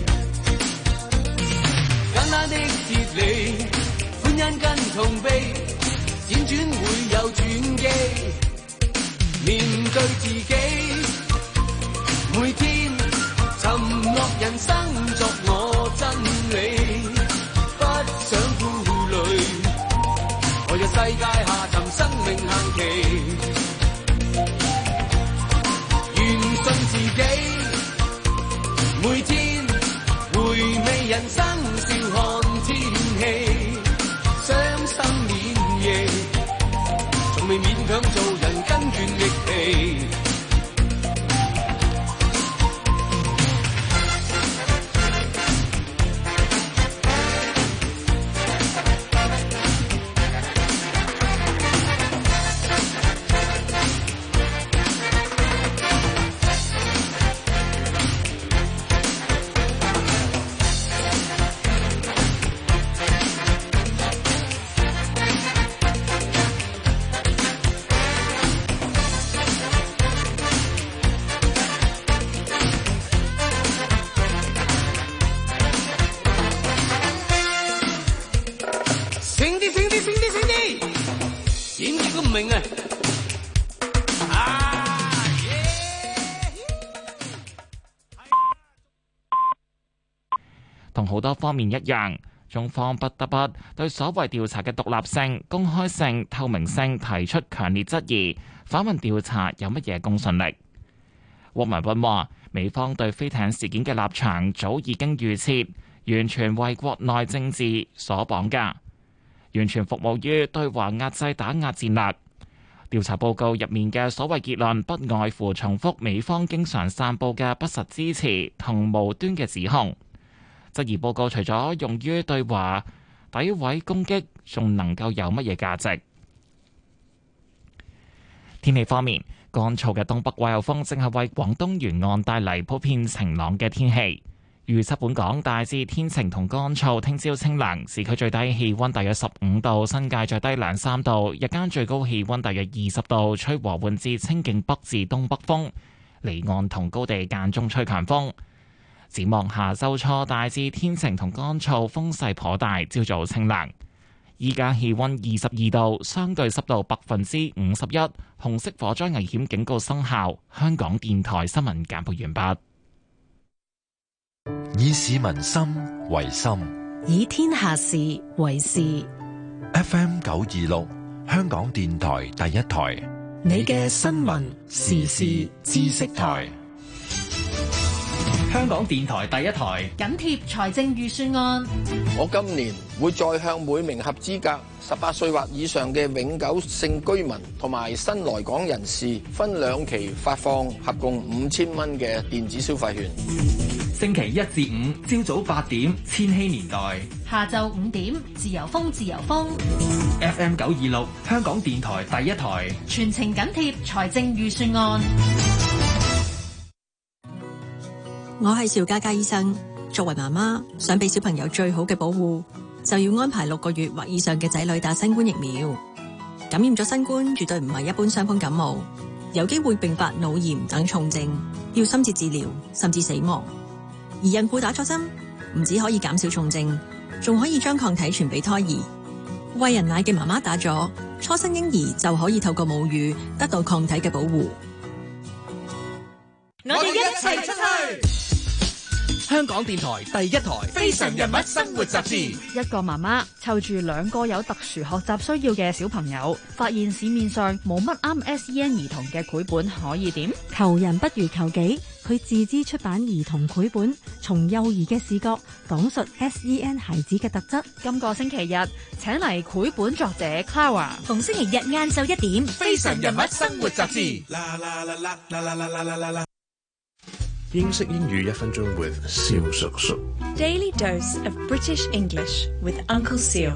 簡單的哲理，歡欣跟痛悲，輾轉會有轉機。面對自己，每天沉落人生作我真理。想負累，何日世界下沉生命限期，願信自己，每天回味人生笑看天氣，傷心連夜，從未勉強做人跟倦力疲。 同好多方面一樣，中方不得不對所謂調查嘅獨立性、公開性、透明性提出強烈質疑，反問調查有乜嘢公信力？汪文斌話：美方對飛艇事件嘅立場早已經預設，完全為國內政治所綁架，完全服務於對華壓制打壓戰略。調查報告入面嘅所謂結論，不外乎重複美方經常散佈嘅不實支持同無端嘅指控。質疑報告除咗用於對華詆毀攻擊，仲能夠有乜嘢價值？天氣方面，乾燥嘅東北季候風正係為廣東沿岸帶嚟普遍晴朗嘅天氣。預測本港大致天晴同乾燥，聽朝清涼，市區最低氣溫大約十五度，新界最低兩三度，日間最高氣溫大約二十度，吹和緩至清勁北至東北風，離岸同高地間中吹強風。展望下周初大致天晴同乾燥，風勢頗大，朝早清涼。 依家氣溫二十二度，相對濕度百分之五十一，紅色火災危險警告生效。香港電台新聞簡報完畢。 以市民心為心， 以天下事為事。 F M 九二六，香港電台第一台， 你嘅新聞時事知識台。 香港電台第一台緊貼財政預算案。 我今年會再向每名合資格十八歲或以上嘅永久性居民同埋新來港人士分兩期發放合共五千蚊嘅電子消費券。 星期一至五朝早八點千禧年代， 下晝五點自由風自由風 F M 九二六香港電台第一台， 全程緊貼財政預算案。 我係邵嘉嘉醫生，作為媽媽，想俾小朋友最好嘅保護，就要安排六個月或以上嘅仔女打新冠疫苗。感染咗新冠絕對唔係一般傷風感冒，有機會併發腦炎等重症，要深切治療甚至死亡。而孕婦打咗針，唔止可以減少重症，仲可以將抗體傳俾胎兒。餵人奶嘅媽媽打咗，初生嬰兒就可以透過母乳得到抗體嘅保護。 我哋一齊出去。 香港電台第一台《非常人物生活雜誌》。 一個媽媽湊住兩個有特殊學習需要嘅小朋友，發現市面上冇乜啱 S E N 兒童嘅繪本可以點？ 求人不如求己，佢自資出版兒童繪本，從幼兒嘅視角講述 S E N 孩子嘅特質。 今個星期日請嚟繪本作者 Clara， 逢星期日晏晝一點，《 非常人物生活雜誌》。啦啦啦啦啦啦啦啦啦啦。英式英語一分鐘 with 蕭叔叔。 Daily dose of British English with Uncle Seal。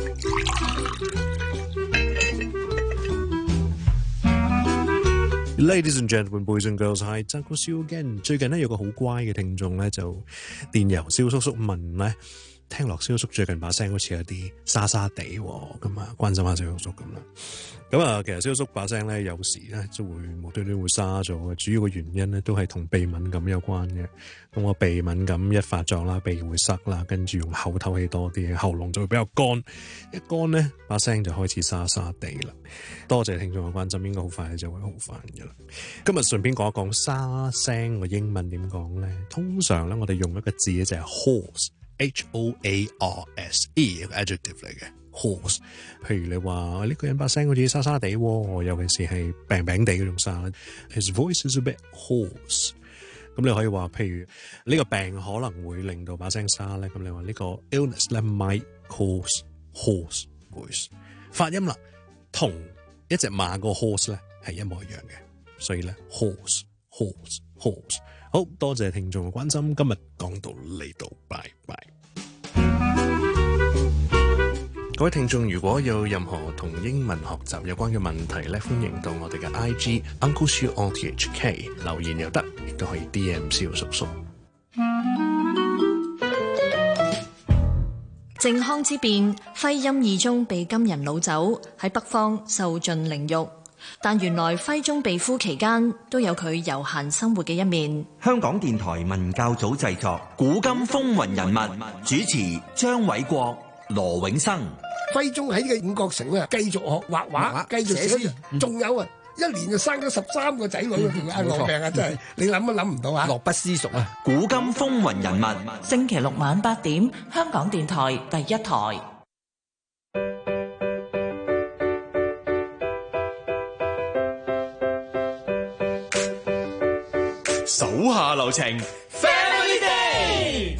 Ladies and gentlemen, boys and girls, hi, it's Uncle Seal again。最近呢，有個好乖嘅聽眾咧，就電郵蕭叔叔問咧，聽落蕭叔最近把聲好似有啲沙沙地咁啊，關心下蕭叔叔咁啦。咁啊，其實蕭叔把聲咧，有時咧就會無端端會沙咗嘅，主要嘅原因咧都係同鼻敏感有關嘅。咁我鼻敏感一發作啦，鼻會塞啦，跟住用口透氣多啲，喉嚨就會比較乾，一乾咧把聲就開始沙沙地啦。多謝聽眾嘅關心，應該好快就會好返嘅啦。今日順便講一講沙聲嘅英文點講咧？通常咧我哋用一個字咧就係 hoarse，H O A R S E， 一個 adjective 嚟嘅。hoarse， 譬如你話呢個人把聲好似沙沙地，尤其是係病病地嗰種沙。His voice is a bit hoarse。咁你可以話，譬如呢個病可能會令到把聲沙咧。咁你話呢個 illness 咧 might cause hoarse voice。發音啦，同一隻馬個 horse 咧係一模一樣嘅，所以咧 horse horse horse。好多謝聽眾嘅關心，今日講到呢度，拜拜。各位聽眾，如果有任何同英文學習有關嘅問題咧，歡迎到我哋嘅 I G Uncle Siu O T H K 留言又得，亦都可以 D M 蕭叔叔。 靖康之變，徽欽二宗被金人擄走，喺北方受盡凌辱。但原來徽宗被俘期間都有佢悠閒生活嘅一面。 香港電台文教組製作《古今風雲人物》，主持張偉國、羅永生。 徽宗喺呢個五角城啊，繼續學畫畫，繼續寫詩，仲有啊，一年就生咗十三個仔女啊！阿羅命啊，真係你諗都諗唔到啊！ 樂不思蜀啊！古今風雲人物， 星期六晚八點，香港電台第一台。 手下留情 ，Family Day。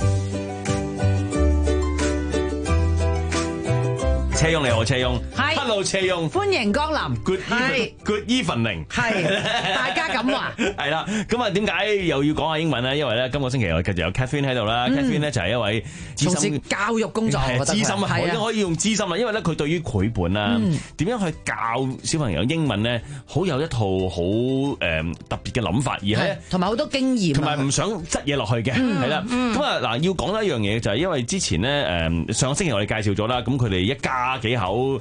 車勇你好，車勇係 ，Hello 車勇， 歡迎光臨 ，Good evening，Good evening， 係大家咁話， 係啦，咁啊點解又要講下英文咧？因為咧今個星期我繼續有 Catherine 喺度啦 ，Catherine 咧就係一位從事教育工作， 係資深啊，我都可以用資深啦，因為咧佢對於繪本啊，點樣去教小朋友英文咧，好有一套好誒特別嘅諗法，而係同埋好多經驗， 同埋唔想執嘢落去嘅，係啦，咁啊嗱要講一樣嘢就係因為之前咧誒上個星期我哋介紹咗啦，咁佢哋一家幾口手作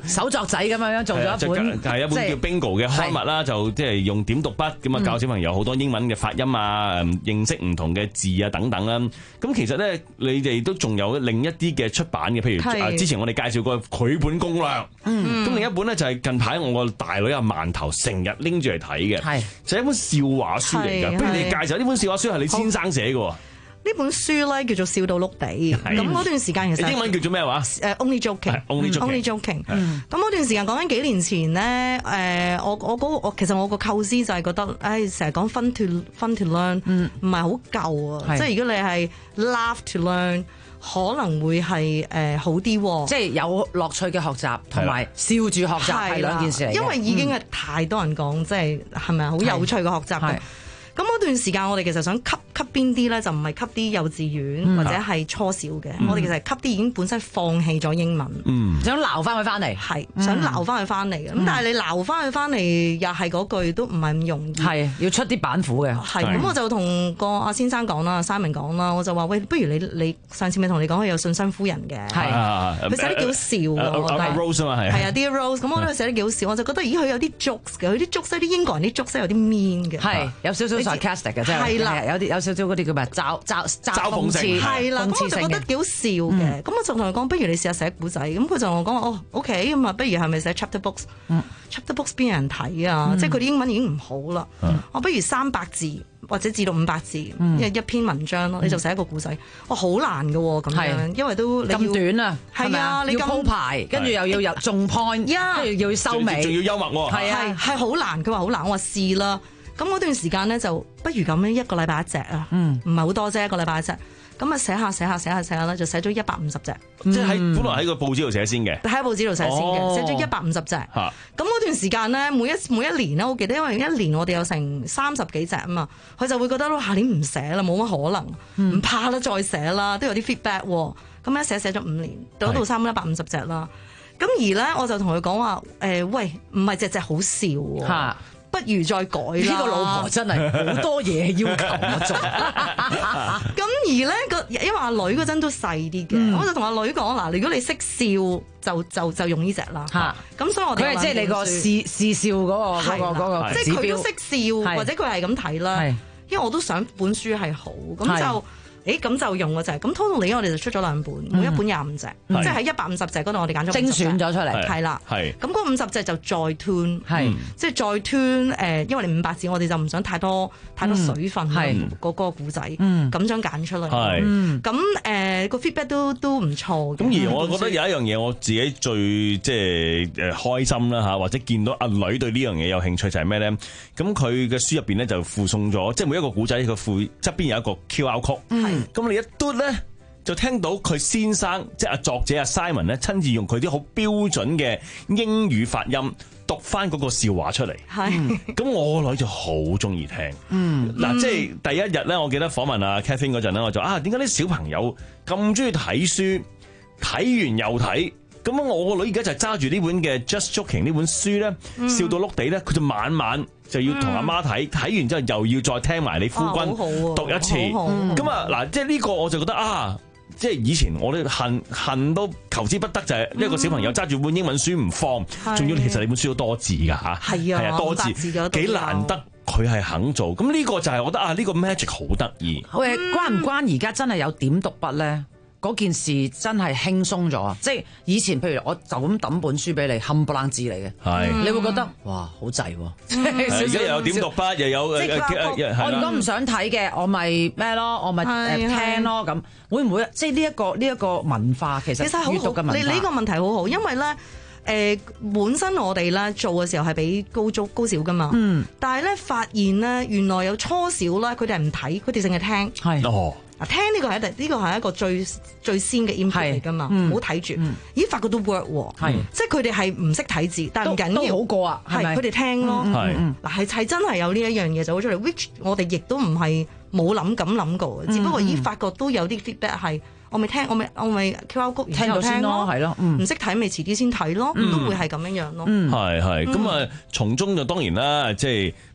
作仔咁樣做咗一本， 係一本叫 Bingo 嘅刊物啦，就即係用點讀筆咁啊教小朋友好多英文嘅發音啊，認識唔同嘅字啊等等啦。咁其實咧，你哋都仲有另一啲嘅出版嘅，譬如啊之前我哋介紹過繪本攻略，咁、嗯、另一本咧就係近排我個大女阿饅頭成日拎住嚟睇嘅，就係一本笑話書嚟㗎。不如你介紹呢本笑話書係你先生寫嘅。 呢本書咧叫做笑到碌地，咁嗰段時間其實英文叫做咩話？ 誒 Only Joking，Only Joking，Only Joking。咁嗰段時間講緊幾年前咧，誒我我嗰我其實我個構思就係覺得，誒成日講 fun to fun to learn，唔係好夠啊！即係如果你係 laugh to learn，可能會係誒好啲， 即係有樂趣嘅學習同埋笑住學習係兩件事嚟嘅。 因為已經係太多人講，即係係咪好有趣嘅學習？咁嗰段時間，我哋其實想吸吸邊啲咧，就唔係吸啲幼稚園、嗯、或者係初小嘅，嗯、我哋其實係吸啲已經本身放棄咗英文， 嗯、想撈翻佢翻嚟， 係想撈翻佢翻嚟嘅。咁、嗯、但係你撈翻佢翻嚟，又係嗰句都唔係咁容易， 係要出啲板斧嘅。 係咁，我就同個阿先生講啦 ，Simon 講啦，我就話喂，不如你你上次咪同你講佢有信心夫人嘅，係佢寫得幾好笑㗎， 阿 Rose 啊嘛係， 係啊 Dear Rose， 咁我覺得佢寫得幾好笑，我就覺得咦佢有啲 jokes 嘅，佢啲 jokes 啲英國人啲 jokes 有啲 mean 嘅， 係有少少 sarcastic 嘅，即係係啦，有啲有少少嗰啲叫咩？嘲嘲嘲諷刺， 係啦，咁我就覺得幾好笑嘅。咁我就同佢講，不如你試下寫古仔。咁佢就同我講話，哦 OK， 咁啊，不如係咪寫 chapter books？chapter books 邊有人睇啊？即係佢啲英文已經唔好啦。我不如三百字或者至到五百字，一一篇文章咯，你就寫一個古仔。哇，好難㗎喎，咁樣，因為都咁短啊， 係啊，你要鋪排，跟住又要有重 point， 跟住又要收尾， 仲要幽默喎， 係啊，係好難。佢話好難，我話試啦。咁嗰段時間咧，就不如咁樣一個禮拜一隻啊，唔係好多啫，一個禮拜一隻。咁啊寫下寫下寫下寫下咧，就寫咗一百五十隻。 即係喺本來喺個報紙度寫先嘅， 喺報紙度寫先嘅，寫咗一百五十隻。咁嗰段時間咧，每一每一年咧，我記得因為一年我哋有成三十幾隻啊嘛，佢就會覺得下年唔寫啦，冇乜可能，唔、嗯、怕啦，再寫啦，都有啲 feedback。咁一寫寫咗五年，到到差唔多一百五十隻啦。咁而咧，我就同佢講話，誒、呃、喂，唔係隻隻好笑喎。不如再改啦！ 呢個老婆真係好多嘢要求我做。 咁而咧個，因為阿女嗰陣都細啲嘅，嗯、我就同阿女講嗱，如果你識笑，就就就用呢隻啦。嚇！咁所以我哋佢係即係你個試試笑嗰、嗰個嗰、嗰個嗰個即係佢都識笑，或者佢係咁睇啦。因為我都想本書係好，咁就。誒咁就用嘅就係咁 totally 我哋就出咗兩本，嗯、每一本廿五隻，即係喺一百五十隻嗰度我哋揀咗精選咗出嚟， 係啦，咁嗰五十隻就再 tune，即係再 tune 誒，因為你五百字我哋就唔想太多太多水分嗰嗰個故仔，咁樣揀出嚟，咁誒個 feedback 都都唔錯。 咁而我覺得有一樣嘢我自己最即係誒開心啦嚇，或者見到阿女對呢樣嘢有興趣就係咩咧？咁佢嘅書入邊咧就附送咗，即係每一個故仔佢附側邊有一個 Q R code。咁你一嘟咧，就聽到佢先生即係阿作者阿 Simon 咧，親自用佢啲好標準嘅英語發音讀翻嗰個笑話出嚟。係，咁我個女就好中意聽。嗯，嗱，即係第一日咧，我記得訪問阿 Catherine 嗰陣咧，我就啊，點解啲小朋友咁中意睇書，睇完又睇？咁我個女而家就揸住呢本嘅 Just Joking 呢本書咧，嗯、笑到碌地咧，佢就晚晚就要同阿媽睇，睇、嗯、完之後又要再聽埋你夫君讀一次。咁啊嗱，即係呢個我就覺得啊，即係以前我哋恨恨都求之不得，就係一個小朋友揸住本英文書唔放，仲、嗯、要其實你本書都多字㗎嚇，係啊，多字幾難得佢係肯做。咁呢個就係我覺得啊，呢、呢個 magic 好得意。 喂、嗯，關唔關而家真係有點讀筆咧？嗰件事真係輕鬆咗啊！即係以前，譬如我就咁抌本書俾你，冚唪唥字嚟嘅，係你會覺得哇好滯喎！ 而家又有點讀筆，又有即係我如果唔想睇嘅，我咪咩咯，我咪誒聽咯咁。會唔會即係呢一個呢一個文化其實閱讀嘅文化？ 你你呢個問題好好，因為咧誒本身我哋咧做嘅時候係比高中高小噶嘛，嗯，但係咧發現咧原來有初小咧，佢哋係唔睇，佢哋淨係聽，係哦。聽呢個係一呢個係一個最最先嘅 input 嚟㗎嘛，唔好睇住，咦發覺都 work 喎，係即係佢哋係唔識睇字，但係唔緊要， 好過啊， 係佢哋聽咯，係嗱係係真係有呢一樣嘢就好出嚟 which 我哋亦都唔係冇諗咁諗過，只不過咦發覺都有啲 feedback 係。我咪聽，我咪我咪 Q R code 然之後聽咯，係咯，唔識睇咪遲啲先睇咯，都會係咁樣樣咯。 係係咁啊，從中就當然啦，即係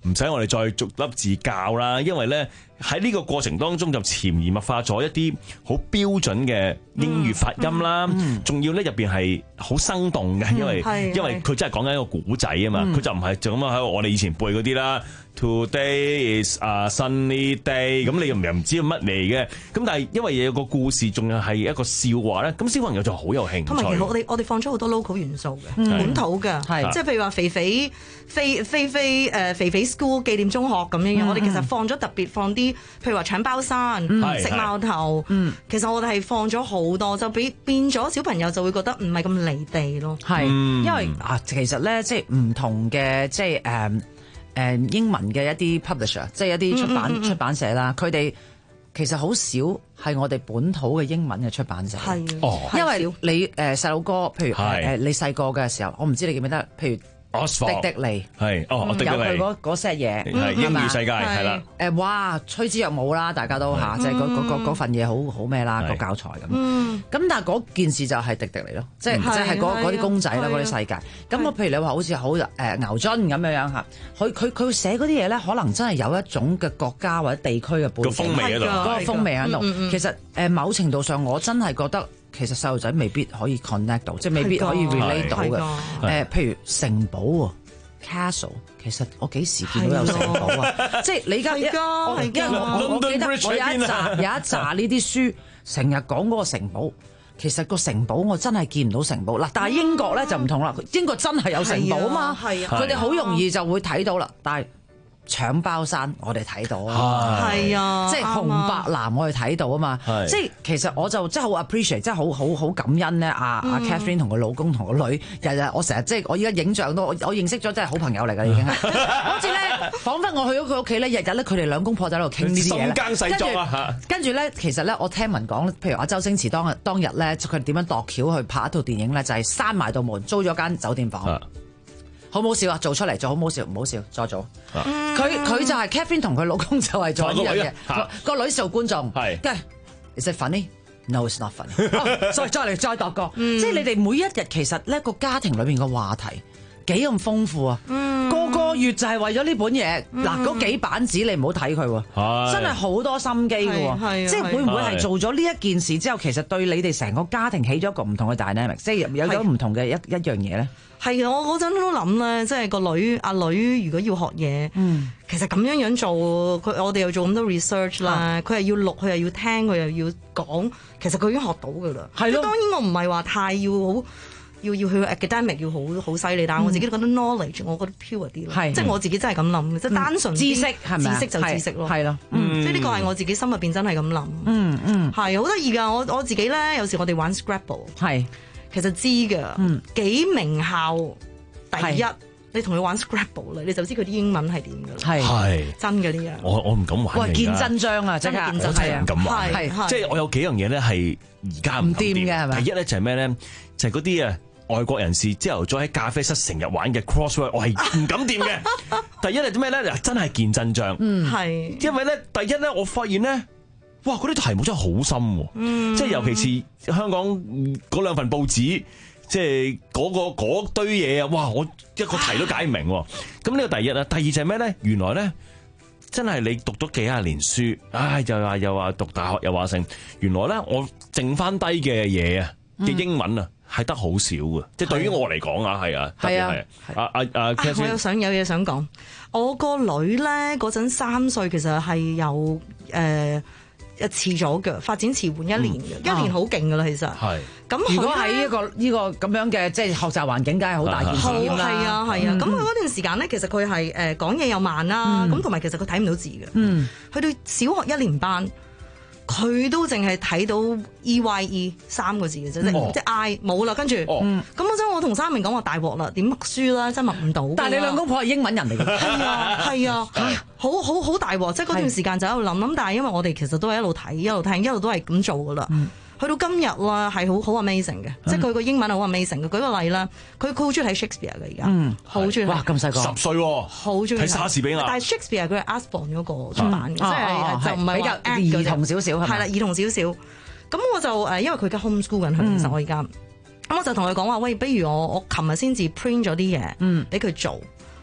唔使我哋再逐粒字教啦，因為咧喺呢個過程當中就潛移默化咗一啲好標準嘅英語發音啦，仲、嗯嗯、要咧入邊係好生動嘅，因為、嗯、因為佢真係講緊一個古仔啊嘛，佢、嗯、就唔係就咁樣喺我哋以前背嗰啲啦。Today is a sunny day， 咁你又唔又唔知乜嚟嘅，咁但係因為有個故事，仲係一個笑話咧，咁小朋友就好有興趣。 同埋其實我哋我哋放咗好多 local 元素嘅、嗯、本土嘅，即係譬如話肥肥飛飛飛誒肥肥 school 紀念中學咁樣樣，嗯、我哋其實放咗特別放啲，譬如話搶包山、嗯、食矛頭，嗯、其實我哋係放咗好多，就變變咗小朋友就會覺得唔係咁離地咯。 係、嗯，因為啊，其實咧即係唔同嘅即係誒。Um, 誒英文嘅一啲 publisher， 即係一啲出版、嗯嗯嗯、出版社啦，佢哋其實好少係我哋本土嘅英文嘅出版社。係，哦，因為你誒細路哥，譬如誒你細個嘅時候，我唔知你記唔記得，譬如。迪迪尼係哦，有佢嗰嗰 set 嘢係英語世界係啦。 誒哇，吹之若舞啦，大家都嚇，即係嗰嗰份嘢好好咩啦，個教材咁。咁但係嗰件事就係迪迪尼咯，即係即係嗰嗰啲公仔啦，嗰啲世界。咁我譬如你話好似好誒牛津咁樣樣嚇，佢佢佢寫嗰啲嘢咧，可能真係有一種嘅國家或者地區嘅背景， 個風味喺度， 嗰個風味喺度。其實誒某程度上，我真係覺得。其實細路仔未必可以 connect 到，即係未必可以 relate 到嘅。誒，譬如城堡喎 ，castle， 其實我幾時見到有城堡啊？即係你而家，我我記得我有一紮有一紮呢啲書，成日講嗰個城堡。其實個城堡我真係見唔到城堡嗱，但係英國咧就唔同啦，英國真係有城堡啊嘛，佢哋好容易就會睇到啦，但係。搶包山我哋睇到啊，係啊，即係紅白藍我哋睇到啊嘛，即係其實我就真係好 appreciate， 即係好好好感恩咧。阿阿 Catherine 同佢老公同個女，日日我成日即係我而家影像都我我認識咗，真係好朋友嚟㗎已經係。好似咧，彷彿我去咗佢屋企咧，日日咧佢哋兩公婆仔喺度傾呢啲嘢咧。深耕細作啊！跟住咧，其實咧我聽聞講，譬如阿周星馳當日當日咧，佢點樣度橋去拍一套電影咧，就係閂埋道門，租咗間酒店房。好唔好笑啊？做出嚟做好唔好笑？唔好笑，再做。佢佢、啊、就係 Catherine 同佢老公就係做呢樣嘢。個女做觀眾，跟住 Is it funny? No, it's not funny、哦。再再嚟再度過，嗯、即係你哋每一日其實呢個家庭裏邊嘅話題幾咁豐富啊！嗯、個個月就係為咗呢本嘢，嗱嗰、嗯、幾版紙你唔好睇佢喎，真係好多心機嘅喎。即係會唔會係做咗呢一件事之後，其實對你哋成個家庭起咗一個唔同嘅 dynamic， 即係有咗唔同嘅一一樣嘢咧？ 係啊，我嗰陣都諗咧，即係個女阿女如果要學嘢，嗯、其實咁樣樣做，佢我哋又做咁多 research 啦，佢係、嗯、要錄，佢又要聽，佢又要講，其實佢已經學到噶啦。係咯，當然我唔係話太要好，要要去 academic 要好好犀利，但係我自己都覺得 knowledge，我覺得 pure 啲咯。係、嗯，即係我自己真係咁諗嘅，即係、嗯、單純知識係咪？知識就知識咯，係咯，嗯、即係呢個係我自己心入邊真係咁諗。嗯嗯，係好得意㗎，我我自己咧有時我哋玩 Scrabble 係。其實知㗎，嗯、幾名校第一，是你同佢玩 Scrabble 啦，你就知佢啲英文係點㗎啦。係係真嘅呢樣。我我唔敢玩。喂，見真章啊！真係見真章，我真係唔敢玩。係即係我有幾樣嘢咧係而家唔掂嘅係咪？第一咧就係咩咧？就係嗰啲啊外國人士朝頭早喺咖啡室成日玩嘅 crossword， 我係唔敢掂嘅。第一係啲咩咧？真係見真章。嗯，係。因為咧，第一咧，我發現咧。哇！嗰啲題目真係好深喎，嗯、即係尤其是香港嗰兩份報紙，即係嗰、嗰個嗰堆嘢啊！哇！我一個題都解唔明喎。咁呢個第一啦，第二就係咩咧？原來咧真係你讀咗幾廿年書，唉，又話又話讀大學又話成，原來咧我剩翻低嘅嘢啊嘅英文啊係得好少嘅，即係對於我嚟講啊係啊，係啊，啊啊啊！我有想有嘢想講，我個女咧嗰陣三歲，其實係有誒。呃遲咗嘅發展遲緩一年嘅，嗯、一年好勁噶啦，其實。係。咁如果喺一個呢個咁樣嘅即係學習環境，梗係好大件事啦。係啊係啊，咁佢嗰段時間咧，其實佢係誒講嘢又慢啦，咁同埋其實佢睇唔到字嘅。嗯。去到小學一年班，佢都淨係睇到 E Y E 三個字嘅啫，嗯、即係 I 冇啦。跟住，咁嗰陣我同三明講話大鑊啦，點默書啦，真係默唔到。但係你兩公婆係英文人嚟嘅。係啊係啊。好好好大鑊，即係嗰段時間就喺度諗諗，但係因為我哋其實都係一路睇一路聽一路都係咁做噶啦。嗯、去到今日啦，係好好 amazing 嘅，嗯、即係佢個英文係好 amazing 嘅。舉個例啦，佢佢好中意睇 Shakespeare 嘅而家，好中意。哇，咁細個十歲喎，好中意睇莎士比亞。但係 Shakespeare 佢係 Asborn 嗰個出版嘅，即係就唔係比較兒童少少係啦，兒童少少。咁我就誒，因為佢而家 homeschool 緊佢，其實我而家咁我就同佢講話，喂，不如我我琴日先至 print 咗啲嘢，俾佢做。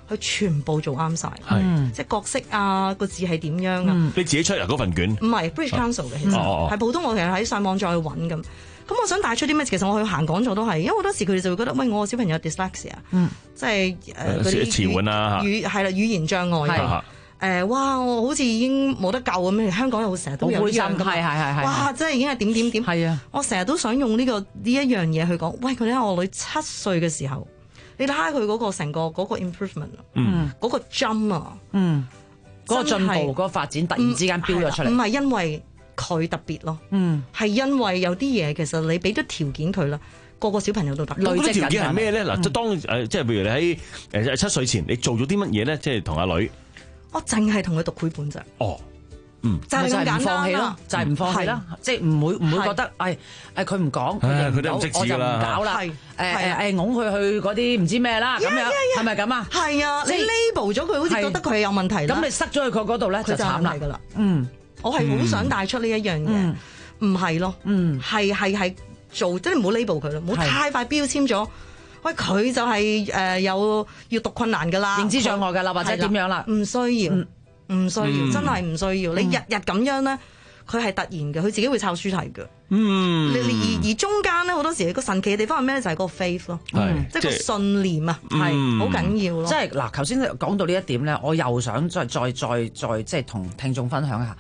佢全部做啱晒， 係即係角色啊個字係點樣啊？ 你自己出啊嗰份卷？ 唔係 British Council 嘅，其實係普通，我其實喺上網再去揾咁。咁我想帶出啲咩？其實我去行講座都係，因為好多時佢哋就會覺得，喂，我個小朋友 dyslexia， 嗯， 即係誒嗰啲遲緩啊， 語係啦語言障礙嘅。誒哇！我好似已經冇得救咁樣，香港又成日都有呢樣咁， 係係係係。 哇！真係已經係點點點。係啊！我成日都想用呢個呢一樣嘢去講，喂！佢睇下我女七歲嘅時候，你睇下佢嗰個成個嗰個 improvement，嗯，嗰個 jump 啊， 嗯，嗰個進步嗰個發展突然之間飆咗出嚟， 唔係因為佢特別咯， 嗯， 係因為有啲嘢其實你俾咗條件佢啦。個個小朋友都得。 嗰啲條件係咩咧？嗱，即當誒，即係譬如你喺誒七歲前，你做咗啲乜嘢咧？即係同阿女。 我淨係同佢讀繪本咋。 哦，嗯， 就係咁簡單啦， 就係唔放棄啦，即係唔會唔會覺得誒誒佢唔講， 佢都唔識字㗎啦， 我就唔搞啦，誒誒誒擁佢去嗰啲唔知咩啦，咁樣係咪咁啊？ 係啊，你 label 咗佢，好似覺得佢係有問題。 咁你塞咗去佢嗰度咧，就慘啦。 嗯，我係好想帶出呢一樣嘢，唔係咯， 嗯， 係係係做，即係唔好 label 佢咯，唔好太快標籤咗。喂，佢就係誒有閱讀困難㗎啦， 認知障礙㗎啦，或者點樣啦？ 唔需要，唔需要，真係唔需要。你日日咁樣咧，佢係突然嘅，佢自己會抄書睇嘅。 嗯， 而而中間咧好多時個神奇嘅地方係咩咧？就係個 faith 咯，即係個信念啊，係好緊要咯。 即係嗱，頭先講到呢一點咧，我又想再再再再即係同聽眾分享一下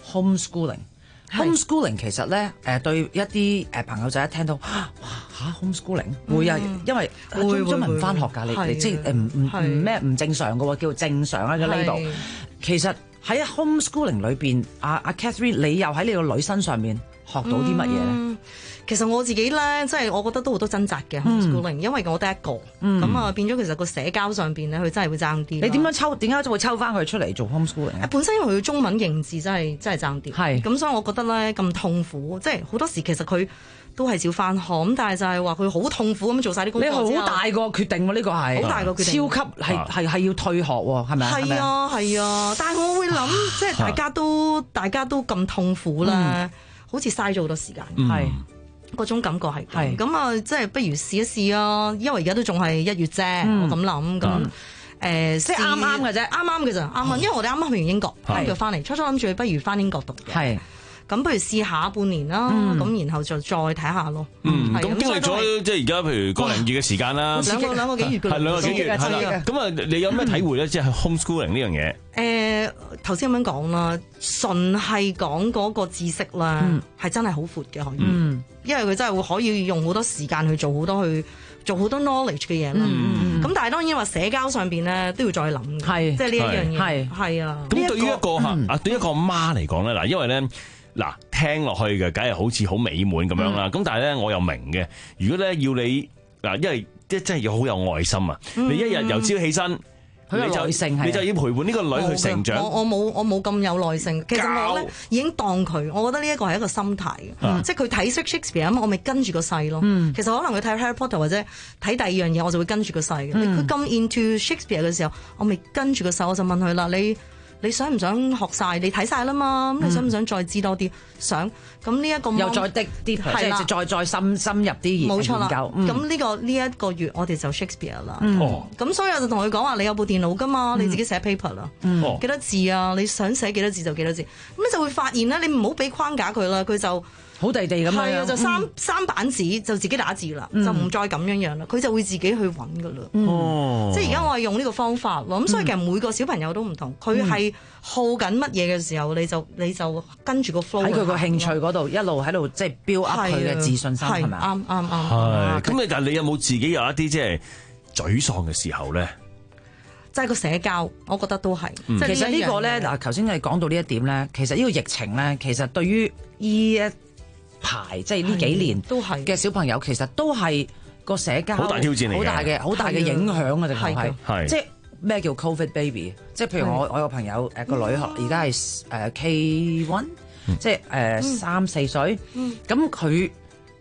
homeschooling。homeschooling 其實咧，誒對一啲誒朋友仔一聽到，哇嚇 homeschooling 會啊，因為中中文唔翻學㗎，你你即係誒唔唔唔咩唔正常嘅喎，叫正常啊嘅 label。其實喺 homeschooling 裏邊，阿阿 Catherine，你又喺你個女身上面學到啲乜嘢咧？ 其實我自己咧，即係我覺得都好多掙扎嘅 homeschooling，因為我得一個，咁啊變咗其實個社交上邊咧，佢真係會爭啲。 你點樣抽？點解會抽翻佢出嚟做 homeschooling 啊？ 本身因為佢中文認字真係真係爭啲， 係咁所以我覺得咧咁痛苦，即係好多時其實佢都係照翻學，咁但係就係話佢好痛苦咁做晒啲工作。 你好大個決定喎，呢個係好大個決定， 超級係係係要退學喎，係咪啊？ 係啊係啊，但係我會諗，即係大家都大家都咁痛苦啦，好似嘥咗好多時間。 係。 嗰種感覺係咁，咁啊，即係不如試一試啊！因為而家都仲係一月啫，我咁諗咁，誒，即係啱啱嘅啫，啱啱嘅咋，啱啱，因為我哋啱啱去完英國，跟住翻嚟，初初諗住不如翻英國讀嘅， 係， 咁不如試下半年啦，咁然後就再睇下咯。 嗯，咁經歷咗即係而家譬如個零月嘅時間啦， 兩個兩個幾月嘅， 係兩個幾月，係啦。咁啊，你有咩體會咧？即係 homeschooling 呢樣嘢？ 誒，頭先咁樣講啦，純係講嗰個知識啦，係真係好闊嘅，可以。因為佢真係會可以用好多時間去做好多去做好多 knowledge 嘅嘢啦。咁但係當然話社交上邊咧都要再諗，係即係呢一樣嘢，係係啊。 咁對於一個嚇啊，對於一個媽嚟講咧，嗱，因為咧嗱聽落去嘅，梗係好似好美滿咁樣啦。咁但係咧，我又明嘅，如果咧要你嗱，因為即係真係要好有愛心啊！你一日由朝起身。你就你就要陪伴呢個女去成長。 我我冇我冇咁有耐性。其實我咧已經當佢，我覺得呢一個係一個心態嘅，即係佢睇識 Shakespeare 咁，我咪跟住個勢咯。其實可能佢睇 Harry Potter 或者睇第二樣嘢，我就會跟住個勢嘅。佢咁 into Shakespeare 嘅時候，我咪跟住個勢，我就問佢啦，你你想唔想學晒？你睇晒啦嘛，咁你想唔想再知多啲？想咁呢一個又再滴啲，即係再再深深入啲研究。 冇錯啦。咁呢個呢一個月我哋就 Shakespeare 啦。咁所以我就同佢講話，你有部電腦噶嘛？你自己寫 paper 啦。幾多字啊？你想寫幾多字就幾多字。咁你就會發現咧，你唔好俾框架佢啦，佢就好地地咁樣。 係啊，就三三板紙就自己打字啦，就唔再咁樣樣啦。佢就會自己去揾噶啦。即係而家我係用呢個方法咯。咁所以其實每個小朋友都唔同，佢係好緊乜嘢嘅時候，你就你就跟住個 flow 喺佢個興趣嗰度一路喺度即係 build up 佢嘅自信心係咪？ 啱啱啱。 係咁你但係你有冇自己有一啲即係沮喪嘅時候咧？ 即係個社交，我覺得都係。 其實呢個咧嗱，頭先你講到呢一點咧，其實呢個疫情咧，其實對於呢一排即係呢幾年都係嘅小朋友，其實都係個社交好大挑戰嚟嘅， 好大嘅好大嘅影響啊！定係係即係咩叫 Covid baby？ 即係譬如我我有個朋友誒個女學而家係誒 K one，即係誒三四歲，咁佢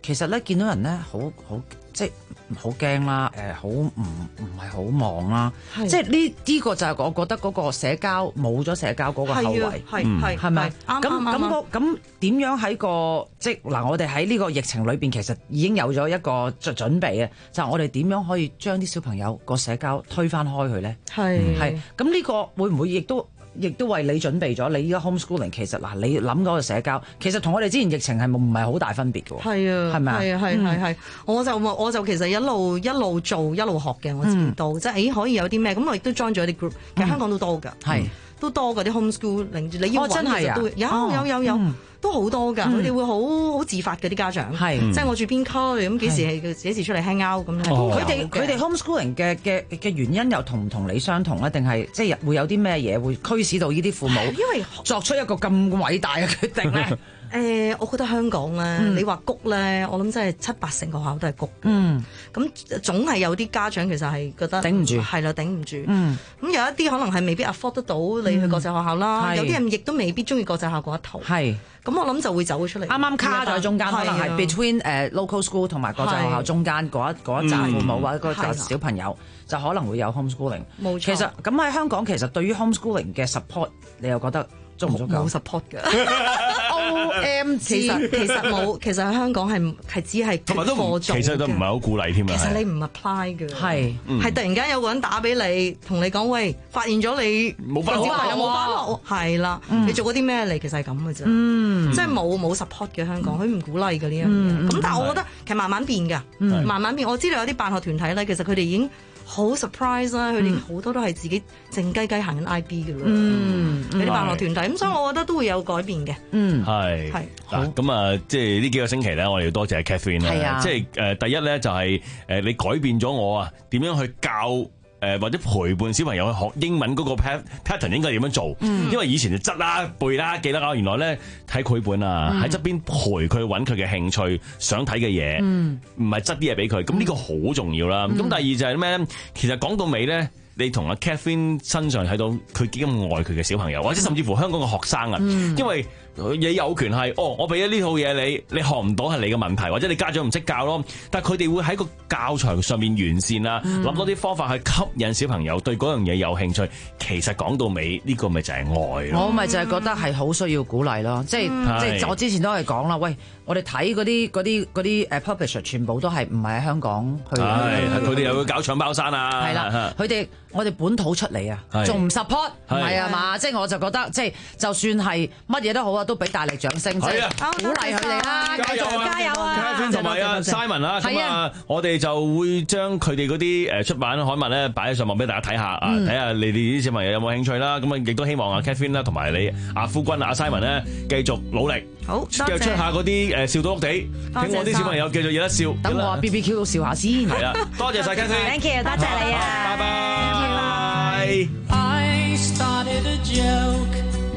其實咧見到人咧好好即係好驚啦，誒好唔唔係好忙啦，即係呢呢個就係我覺得嗰個社交冇咗社交嗰個後遺， 係係係咪？ 啱咁咁咁點樣喺個即係嗱？我哋喺呢個疫情裏邊其實已經有咗一個準準備啊，就係我哋點樣可以將啲小朋友個社交推返開佢咧？ 係係咁呢個會唔會亦都？亦都為你準備咗，你依家 homeschooling 其實嗱，你諗嗰個社交，其實同我哋之前疫情係唔係好大分別嘅喎？ 係啊， 係咪啊？ 係啊，係係係，我就我就其實一路一路做一路學嘅，我自己都、嗯、即係誒可以有啲咩，咁我亦都 join 咗啲 group，其實香港都多㗎，係、嗯、都多嗰啲 homeschooling，你要揾其實都有、哦、有有有。嗯都好多㗎，佢哋、嗯、會好好自發嘅啲家長，係即係我住邊區，咁幾時係幾時出嚟 hang out 咁。 佢哋佢哋 homeschooling 嘅嘅嘅原因又同唔同你相同咧？定係即係會有啲咩嘢會驅使到呢啲父母因為作出一個咁偉大嘅決定咧？ 誒、呃，我覺得香港咧，嗯、你話谷咧，我諗真係七八成學校都係谷。嗯，咁總係有啲家長其實係覺得頂唔住，係啦，頂唔住。嗯，咁有一啲可能係未必 afford 得到你去國際學校啦，嗯、有啲人亦都未必中意國際學校嗰一套。係。咁我諗就會走咗出嚟，啱啱卡咗喺中間，可能係 between 誒、uh, local school 同埋國際學校中間嗰一嗰一紮父母或者嗰紮小朋友，就可能會有 homeschooling。冇錯。其實咁喺香港，其實對於 homeschooling 嘅 support，你又覺得足唔足夠？冇 support 㗎。O M G， 其實其實冇，其實喺香港係係只係同埋都唔，其實都唔係好鼓勵添啊。 其實你唔 apply 嘅，係係係突然間有個人打俾你，同你講喂，發現咗你冇翻學， 有冇翻學？係啦，你做過啲咩嚟？其實係咁嘅啫，即係冇冇 support 嘅香港，佢唔鼓勵嘅呢樣嘢。咁但係我覺得其實慢慢變㗎，慢慢變。我知道有啲辦學團體咧，其實佢哋已經好 surprise 啦，佢哋好多都係自己靜雞雞行緊 I B 嘅咯，有啲辦學團體，咁所以我覺得都會有改變嘅。嗯，係係嗱，咁啊，即係呢幾個星期咧，我哋要多謝 Catherine 啦，即係誒第一咧就係誒你改變咗我啊，點樣去教誒或者陪伴小朋友去學英文嗰個 pattern 應該點樣做？嗯、因為以前就執啦、背啦、記得啊，原來咧睇繪本啊，喺側、嗯、邊陪佢揾佢嘅興趣、想睇嘅嘢，唔係執啲嘢俾佢。咁呢個好重要啦。咁、嗯、第二就係咩咧？其實講到尾咧，你同阿 Catherine 身上睇到佢幾咁愛佢嘅小朋友，或者甚至乎香港嘅學生啊，嗯、因為你有權係哦，我俾咗呢套嘢你，你學唔到係你嘅問題，或者你家長唔識教咯。但係佢哋會喺個教材上面完善啊，諗、嗯、多啲方法去吸引小朋友對嗰樣嘢有興趣。其實講到尾，呢、這個咪就係愛咯。我咪就係覺得係好需要鼓勵咯，即係、嗯、即係我之前都係講啦，喂，我哋睇嗰啲嗰啲嗰啲誒 publisher 全部都係唔係喺香港去，佢哋又會搞搶包山啊，係啦，佢哋我哋本土出嚟啊，仲唔 support 唔係啊嘛？即係我就覺得即係就算係乜嘢都好啊，都俾大力掌聲，即係鼓勵佢哋啦，繼續加油啊！同埋啊 Simon 啦，咁啊，我哋就會將佢哋嗰啲誒出版刊物咧擺喺上網俾大家睇下啊，睇下你哋啲小朋友有冇興趣啦。咁啊，亦都希望阿 Catherine 啦，同埋你阿夫君啊，阿 Simon 咧繼續努力，好，繼續出下嗰啲誒笑到屋地，聽我啲小朋友繼續有得笑。等我 B B Q 都笑下先。係啦，多謝晒 Catherine，Thank you，多謝你啊，拜拜。I started a joke,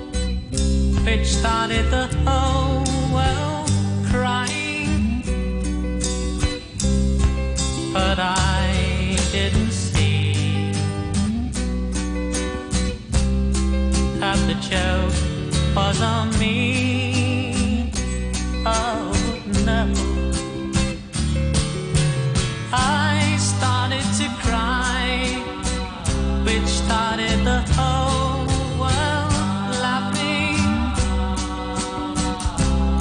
which started the whole world crying, but I didn't see that the joke was on me. Oh no, I started to cry, which started the whole world laughing,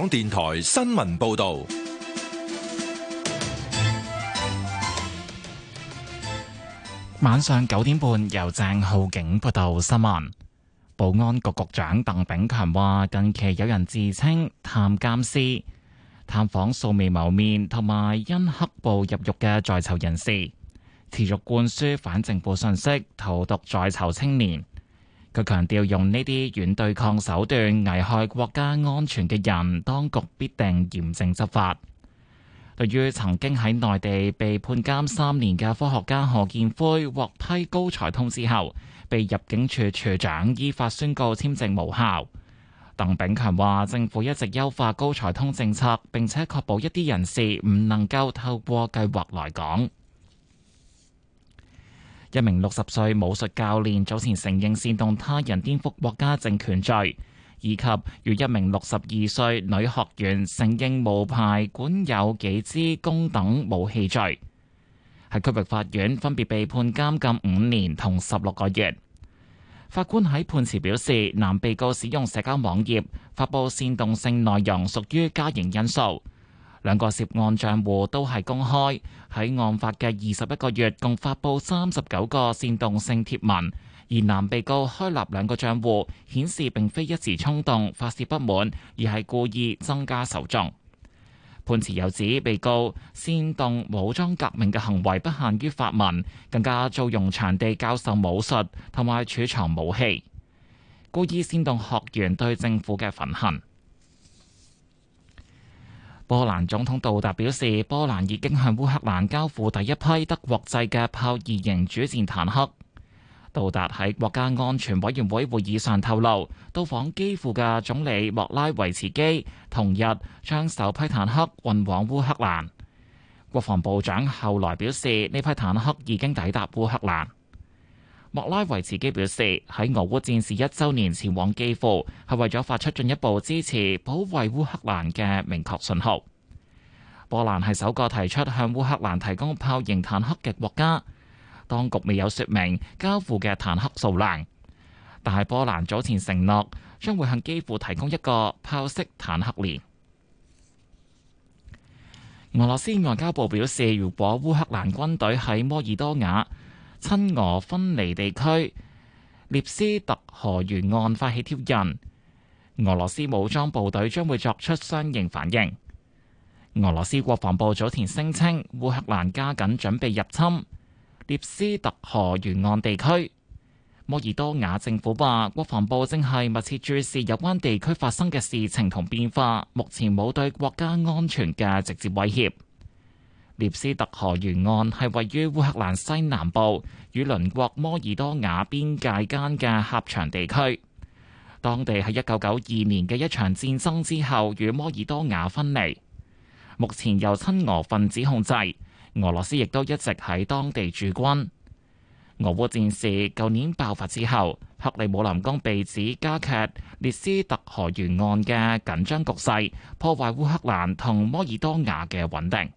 港電台新聞報道。 晚上九點半，由鄭浩景報道新聞。保安局局長鄧炳強話，近期有人自稱探監師，探訪素未謀面同埋因黑暴入獄嘅在囚人士，持續灌輸反政府信息，荼毒在囚青年。佢強調，用呢啲軟對抗手段危害國家安全嘅人，當局必定嚴正執法。對於曾經喺內地被判監三年嘅科學家何建輝獲批高才通之後，被入境處處長依法宣告簽證無效。鄧炳強話：政府一直優化高才通政策，並且確保一啲人士唔能夠透過計劃來港。一名六十歲武術教練早前承認煽動他人顛覆國家政權罪，以及與一名六十二歲女學員承認無牌管有幾支弓等武器罪，喺區域法院分別被判監禁五年同十六個月。法官喺判詞表示，男被告使用社交網頁發布煽動性內容屬於加刑因素。兩個涉案賬戶都係公開，喺案發嘅二十一個月共發布三十九個煽動性貼文，而男被告開立兩個賬戶，顯示並非一時衝動發泄不滿，而係故意增加受眾。判詞又指，被告煽動武裝革命嘅行為不限於發文，更加租用場地教授武術同埋儲藏武器，故意煽動學員對政府嘅憤恨。波蘭總統杜達表示，波蘭已經向烏克蘭交付第一批德國製嘅豹二型主戰坦克。杜達喺國家安全委員會會議上透露，到訪基輔嘅總理莫拉維茨基同日將首批坦克運往烏克蘭。國防部長後來表示，呢批坦克已經抵達烏克蘭。莫拉維茨基表示，喺俄烏戰事一週年前往基輔，係為咗發出進一步支持保衛烏克蘭嘅明確信號。波蘭係首個提出向烏克蘭提供豹型坦克嘅國家，當局未有說明交付嘅坦克數量，但係波蘭早前承諾將會向基輔提供一個豹式坦克連。俄羅斯外交部表示，如果烏克蘭軍隊喺摩爾多瓦親俄分離地區涅斯特河沿岸發起挑釁，俄羅斯武裝部隊將會作出相應反應。俄羅斯國防部早前聲稱，烏克蘭加緊準備入侵涅斯特河沿岸地區。摩爾多瓦政府話，國防部正係密切注視有關地區發生嘅事情同變化，目前冇對國家安全嘅直接威脅。涅斯特河沿岸係位於烏克蘭西南部與鄰國摩爾多瓦邊界間嘅狹長地區，當地喺一九九二年嘅一場戰爭之後與摩爾多瓦分離，目前由親俄分子控制。俄羅斯亦都一直喺當地駐軍。俄烏戰事舊年爆發之後，克里姆林宮被指加劇涅斯特河沿岸嘅緊張局勢，破壞烏克蘭同摩爾多瓦嘅穩定。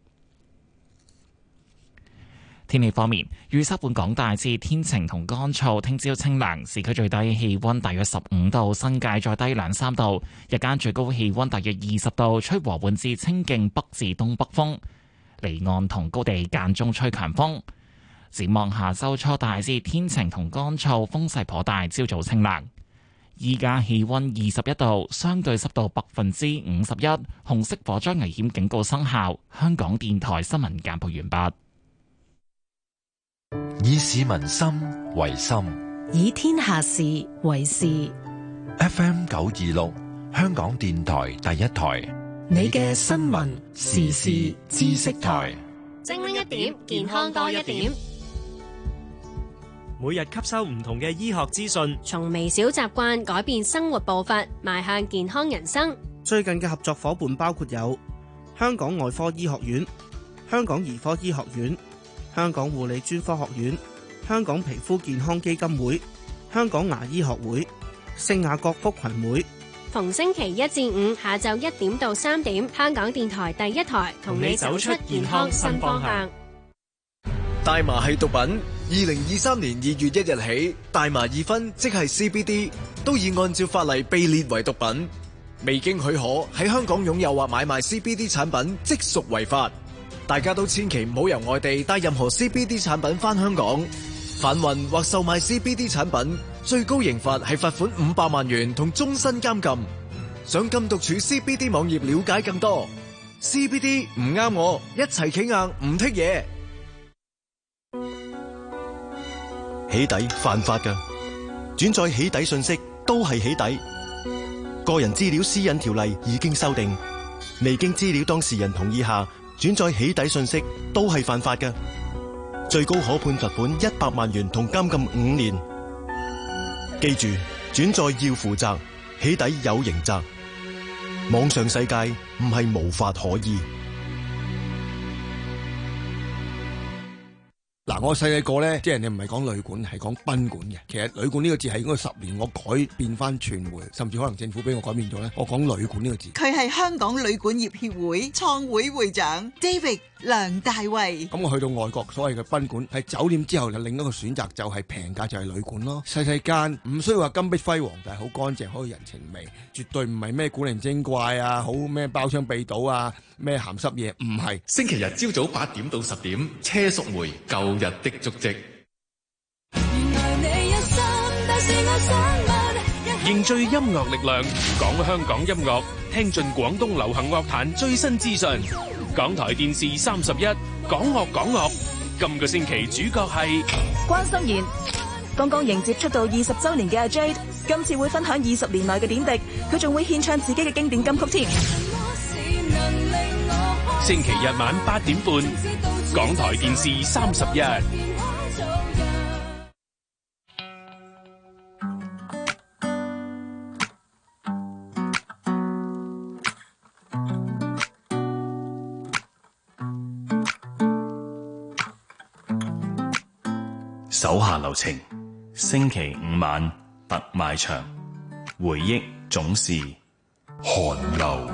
天氣方面，預測本港大致天晴同乾燥，聽朝清涼，市區最低氣溫大約十五度，新界再低兩三度，日間最高氣溫大約二十度，吹和緩至清勁北至東北風，離岸同高地間中吹強風。展望下周初大致天晴同乾燥，風勢頗大，朝早清涼。依家氣溫二十一度，相對濕度百分之五十一，紅色火災危險警告生效。香港電台新聞簡報完畢。 以市民心為心， 以天下事為事。 F M 九二六，香港電台第一台， 你嘅新聞時事知識台， 精靈一點，健康多一點。 每日吸收唔同嘅醫學資訊， 從微小習慣改變生活步伐，邁向健康人生。 最近嘅合作夥伴包括有香港外科醫學院、香港兒科醫學院、香港護理專科學院、香港皮膚健康基金會、香港牙醫學會、聖雅各福群會。 逢星期一至五下晝一點到三點，香港電台第一台同你走出健康新方向。 大麻係毒品，二零二三年二月一日起，大麻二酚即係 C B D 都已按照法例被列為毒品。 未經許可喺香港擁有或買賣 C B D 產品即屬違法。大家都千祈唔好由外地帶任何 C B D 產品返香港。販運或售賣 C B D 產品，最高刑罰係罰款五百萬元同終身監禁。上禁毒處 C B D 網頁了解更多。C B D 唔啱我，一齊企硬唔剔嘢。 起底犯法㗎，轉載起底信息都係起底。個人資料私隱條例已經修訂，未經資料當事人同意下轉載起底信息都係犯法㗎，最高可判罰款一百萬元同監禁五年。記住，轉載要負責，起底有刑責。網上世界唔係無法可依。 嗱，我細細個咧，即係人哋唔係講旅館，係講賓館嘅。其實旅館呢個字係應該十年我改變翻傳媒，甚至可能政府俾我改變咗咧。我講旅館呢個字。 佢係香港旅館業協會創會會長 David 梁大衛。 咁我去到外國，所謂嘅賓館係酒店之後嘅另一個選擇，就係平價就係旅館咯。細細間唔需要話金碧輝煌，但係好乾淨，好有人情味，絕對唔係咩古靈精怪啊，好咩包廂秘賭啊，咩鹹濕嘢，唔係。 星期日朝早八點到十點，車淑梅舊日的足跡。凝聚音樂力量，講香港音樂，聽盡廣東流行樂壇最新資訊。港台電視三十一，講樂講樂。今個星期主角係關心妍，剛剛迎接出道二十週年嘅阿 Jade， 今次會分享二十年來嘅點滴，佢仲會獻唱自己嘅經典金曲添。 星期日晚八點半，港台電視三十一。 手下留情，星期五晚特賣場，回憶總是寒流。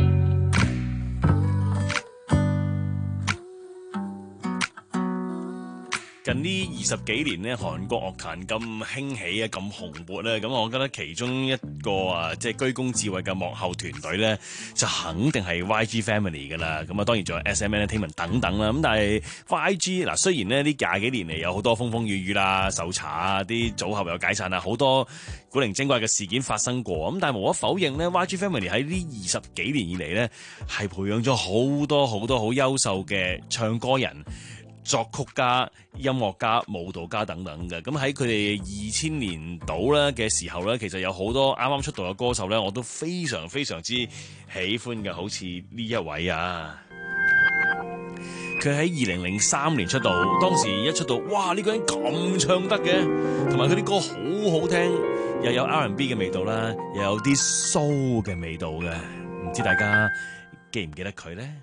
近呢二十幾年咧，韓國樂壇咁興起啊，咁蓬勃咧，咁我覺得其中一個啊，即係居功至偉嘅幕後團隊咧，就肯定係 Y G Family 噶啦。咁啊，當然仲有 S M Entertainment 等等啦。咁但係 Y G 嗱，雖然咧呢廿幾年嚟有好多風風雨雨啦、受查啊、啲組合又解散啊，好多古靈精怪嘅事件發生過。咁但係無可否認咧 Y G Family 喺呢二十幾年以嚟咧，係培養咗好多好多好優秀嘅唱歌人、作曲家、音樂家、舞蹈家等等嘅。咁喺佢哋二千年度咧嘅時候咧，其實有好多啱啱出道嘅歌手咧，我都非常非常之喜歡嘅，好似呢一位啊，佢喺二零零三年出道，當時一出道，哇！呢個人咁唱得嘅，同埋佢啲歌好好聽，又有 R and B 嘅味道啦，又有啲 soul 嘅味道嘅，唔知大家記唔記得佢咧？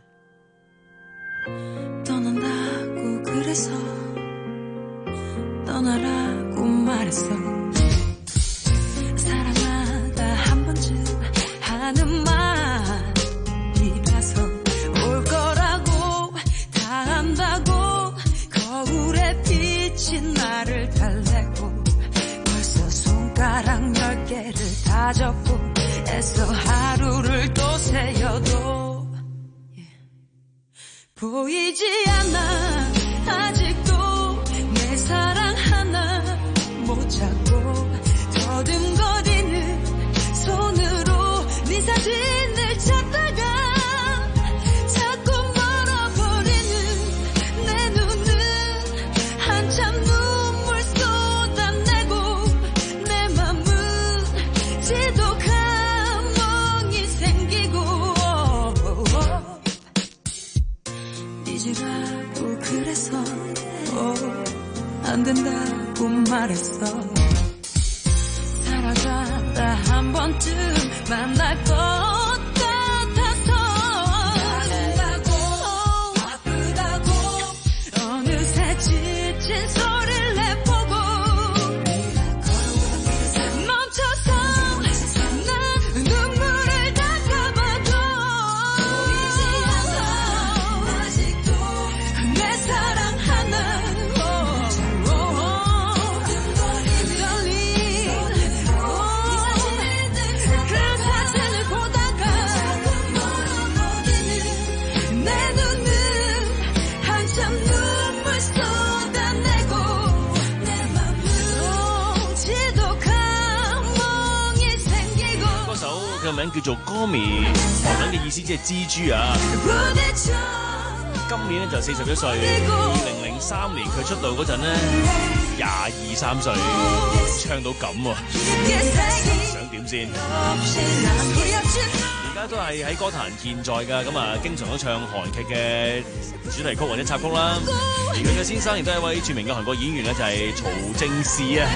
名叫做 Gomi， 韓文嘅意思即係蜘蛛啊。今年咧就四十一歲，二零零三年佢出道嗰陣咧廿二三歲，唱到咁喎，想點先？而家都係喺歌壇健在㗎，咁啊經常都唱韓劇嘅主題曲或者插曲啦。而佢嘅先生亦都係一位著名嘅韓國演員咧，就係曹正奭啊。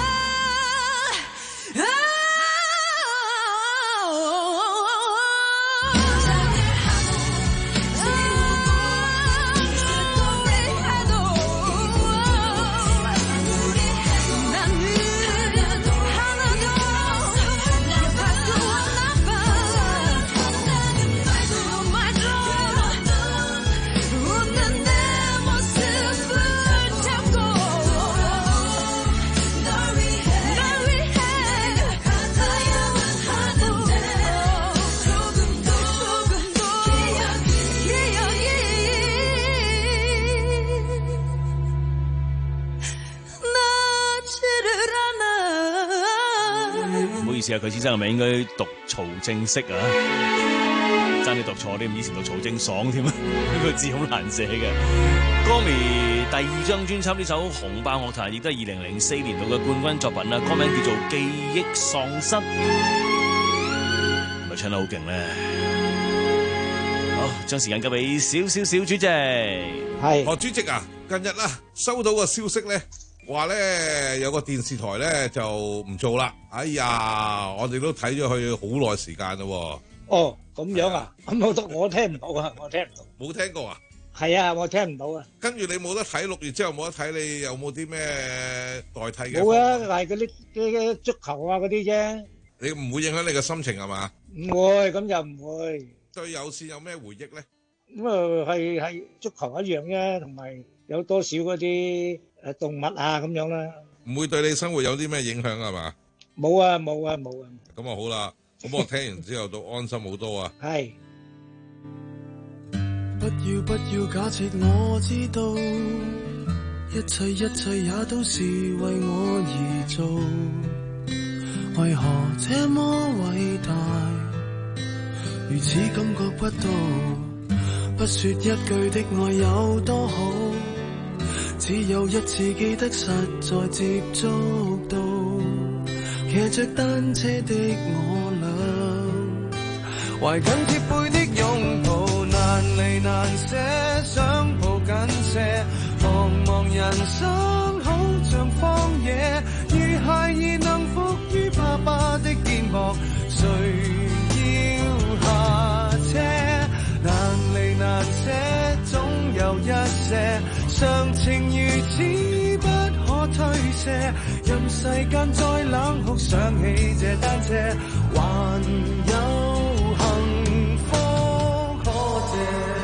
佢先生係咪應該讀曹正式啊？爭啲讀錯啲，以前讀曹正爽添啊！呢個字好難寫嘅。Gomi第二張專輯呢首紅爆樂壇，亦都係二零零四年度嘅冠軍作品啦。歌名叫做《記憶喪失》，係咪唱得好勁咧？好，將時間交俾小小小主席。 係何主席啊！近日啦，收到個消息咧。話咧有個電視台咧就唔做啦，哎呀，我哋都睇咗佢好耐時間咯。 哦，咁樣啊？咁我都我聽唔到啊，我聽唔到。 冇聽過啊？ 係啊，我聽唔到啊。 跟住你冇得睇，六月之後冇得睇，你有冇啲咩代替嘅？ 冇啊，係嗰啲啲足球啊嗰啲啫。 你唔會影響你嘅心情係嘛？ 唔會，咁又唔會。 對有線有咩回憶咧？ 咁啊係係足球一樣啫，同埋有多少嗰啲。誒動物啊咁樣啦， 唔會對你生活有啲咩影響係嘛？ 冇啊冇啊冇啊！ 咁啊好啦，咁我聽完之後都安心好多啊！ 係。 不要不要假設我知道，一切一切也都是為我而做，為何這麼偉大，如此感覺不到，不說一句的愛有多好。只有一次記得實在接觸到，騎着單車的我倆，懷緊貼背的擁抱，難離難捨，想抱緊些，茫茫人生好像荒野，如孩兒能伏於爸爸的肩膊，誰要下車？難離難捨，總有一些。常情如此不可推卸，任世間再冷酷，想起這單車，還有幸福可借。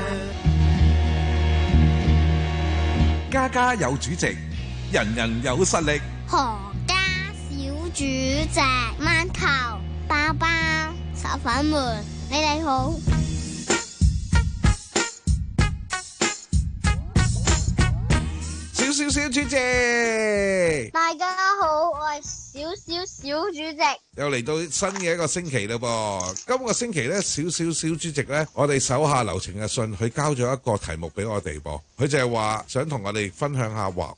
家家有主席，人人有實力。 何家小主席，饅頭、包包、手粉們，你哋好。 小小主席， 大家好，我係小小小主席。 又嚟到新嘅一個星期啦噃，今個星期咧，小小小主席咧，我哋手下留情嘅信，佢交咗一個題目俾我哋噃，佢就係話想同我哋分享下畫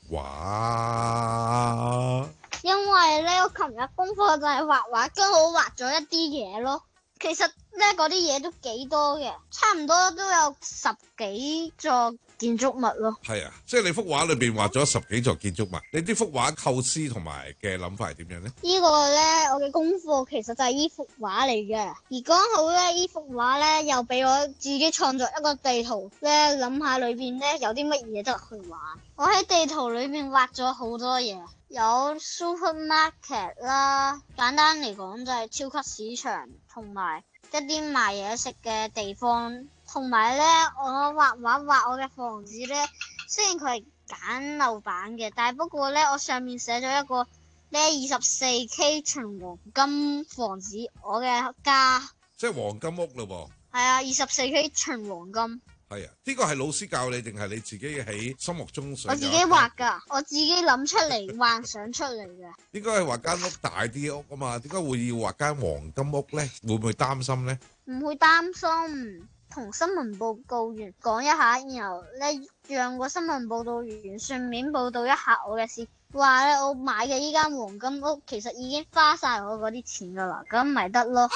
畫。 因為咧，我琴日功課就係畫畫，剛好畫咗一啲嘢咯。其實咧，嗰啲嘢都幾多嘅，差唔多都有十幾座建築物咯。 係啊，即係你幅畫裏邊畫咗十幾座建築物，你啲幅畫構思同埋嘅諗法係點樣呢？ 呢個咧，我嘅功課其實就係呢幅畫嚟嘅，而剛好咧，呢幅畫咧又俾我自己創作一個地圖咧，諗下裏邊咧有啲乜嘢得去玩。我喺地圖裏邊畫咗好多嘢，有 supermarket 啦，簡單嚟講就係超級市場，同埋一啲賣嘢食嘅地方。同埋咧，我畫畫畫我嘅房子咧，雖然佢係簡陋版嘅，但係不過咧，我上面寫咗一個咧二十四 K 純黃金房子，我嘅家。 即係黃金屋咯噃。 係啊，二十四 K 純黃金。 係啊，呢個係老師教你定係你自己喺心目中想？ 我自己畫㗎，我自己諗出嚟幻想出嚟嘅。 應該係畫間屋大啲嘅屋啊嘛，點解會要畫間黃金屋咧？會唔會擔心咧？ 唔會擔心，同新聞報告員講一下，然後咧讓個新聞報導員順便報導一下我嘅事，話咧我買嘅依間黃金屋其實已經花晒我嗰啲錢㗎啦，咁咪得咯。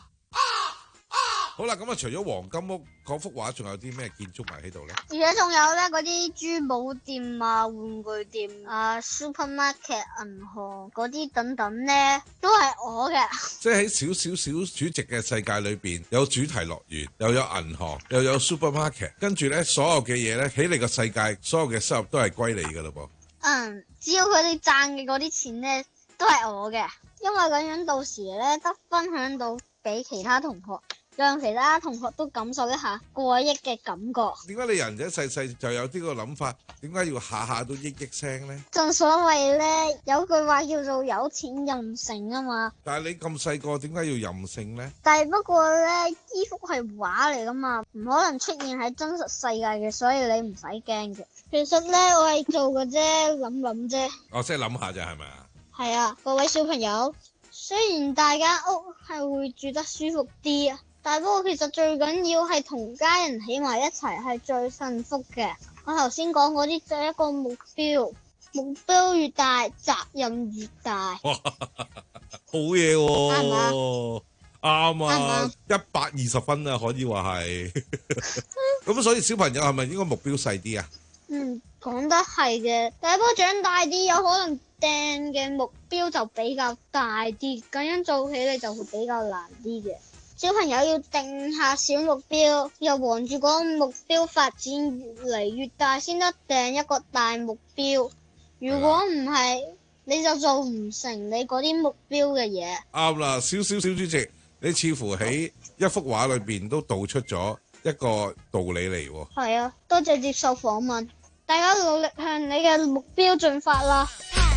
好啦，咁啊，除咗黃金屋嗰幅畫，仲有啲咩建築物喺度咧？ 而且仲有咧嗰啲珠寶店啊、玩具店啊、supermarket、銀行嗰啲等等咧，都係我嘅。 即係喺小小小主席嘅世界裏邊，有主題樂園，又有銀行，又有 supermarket， 跟住咧所有嘅嘢咧喺你個世界，所有嘅收入都係歸你噶咯噃。 嗯，只要佢哋賺嘅嗰啲錢咧，都係我嘅，因為咁樣到時咧得分享到俾其他同學。讓其他同學都感受一下過億嘅感覺。 點解你人仔細細就有啲個諗法？點解要下下都億億聲呢？ 正所謂呢，有句話叫做有錢任性啊嘛。 但係你咁細個，點解要任性呢？ 但係不過呢，呢幅係畫嚟噶嘛，唔可能出現喺真實世界嘅，所以你唔使驚嘅。其實呢，我係做嘅啫，諗諗啫。 哦，即係諗下啫，係咪啊？ 係啊，各位小朋友，雖然大家屋係會住得舒服啲啊。但不過其實最緊要係同家人喺埋一齊係最幸福嘅。我頭先講嗰啲就係一個目標，目標越大，責任越大。 哇，好嘢喎！ 啱啊， 啱啊，一百二十分啊，可以話係。咁所以小朋友係咪應該目標細啲啊？ 嗯，講得係嘅。但不過長大啲，有可能掟嘅目標就比較大啲，咁樣做起嚟就會比較難啲嘅。小朋友要定下小目標，又往住嗰個目標發展越嚟越大，先得定一個大目標。如果唔係，你就做唔成你嗰啲目標嘅嘢。 啱啦，小小小主席，你似乎喺一幅畫裏邊都道出咗一個道理嚟喎。 係啊，多謝接受訪問，大家努力向你嘅目標進發啦。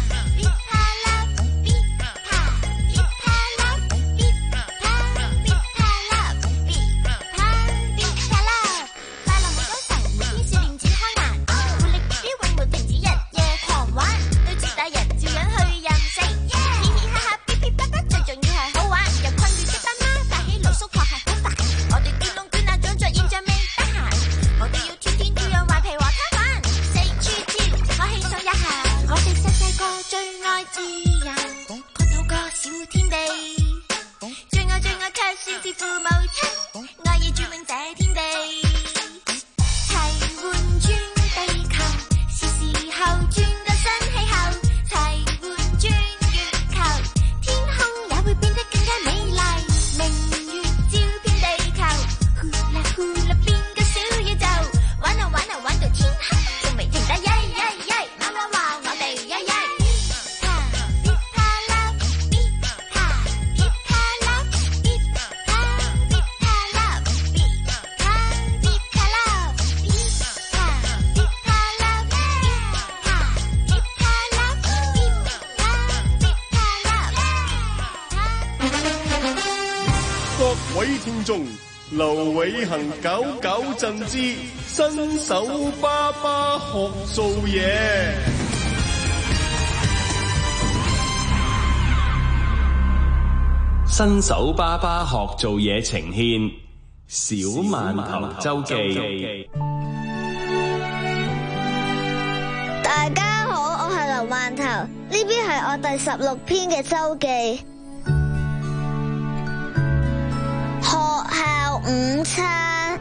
劉偉恒搞搞震之新手爸爸學做嘢， 新手爸爸學做嘢呈獻小饅頭周記。 大家好，我係劉饅頭，呢邊係我第十六篇嘅周記。午餐，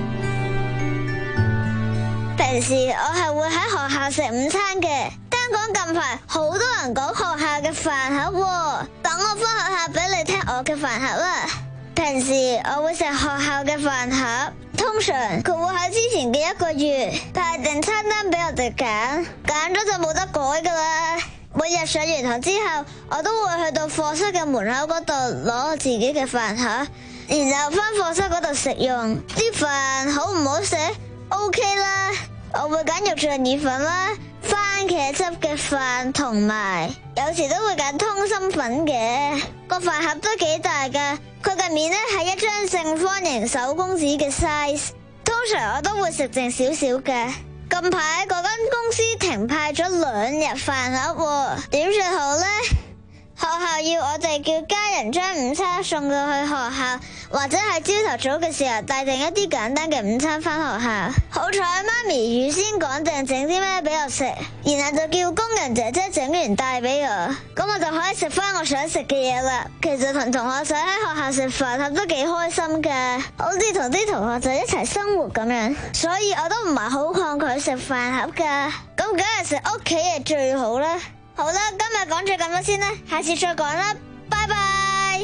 平時我係會喺學校食午餐嘅。聽講近排好多人講學校嘅飯盒，等我分享下俾你聽我嘅飯盒啦。平時我會食學校嘅飯盒，通常佢會喺之前嘅一個月派定餐單俾我哋揀，揀咗就冇得改噶啦。每日上完堂之後，我都會去到課室嘅門口嗰度攞我自己嘅飯盒，然後翻課室嗰度食用。啲飯好唔好食 ？OK 啦，我會揀肉醬意粉啦、番茄汁嘅飯，同埋有時都會揀通心粉嘅。個飯盒都幾大噶，佢嘅面咧係一張正方形手工紙嘅 size。通常我都會食剩少少嘅。近排嗰間公司停派咗兩日飯盒喎，點算好呢？學校要我哋叫家人將午餐送到去學校，或者係朝頭早嘅時候帶定一啲簡單嘅午餐返學校。好彩媽咪預先講定整啲咩俾我食，然後就叫工人姐姐整完帶俾我，咁我就可以食返我想食嘅嘢啦。其實同同學仔喺學校食飯盒都幾開心㗎，好似同啲同學仔一齊生活咁樣，所以我都唔係好抗拒食飯盒㗎。咁梗係食屋企嘢最好啦。好啦，今日講住咁多先啦，下次再講啦，拜拜。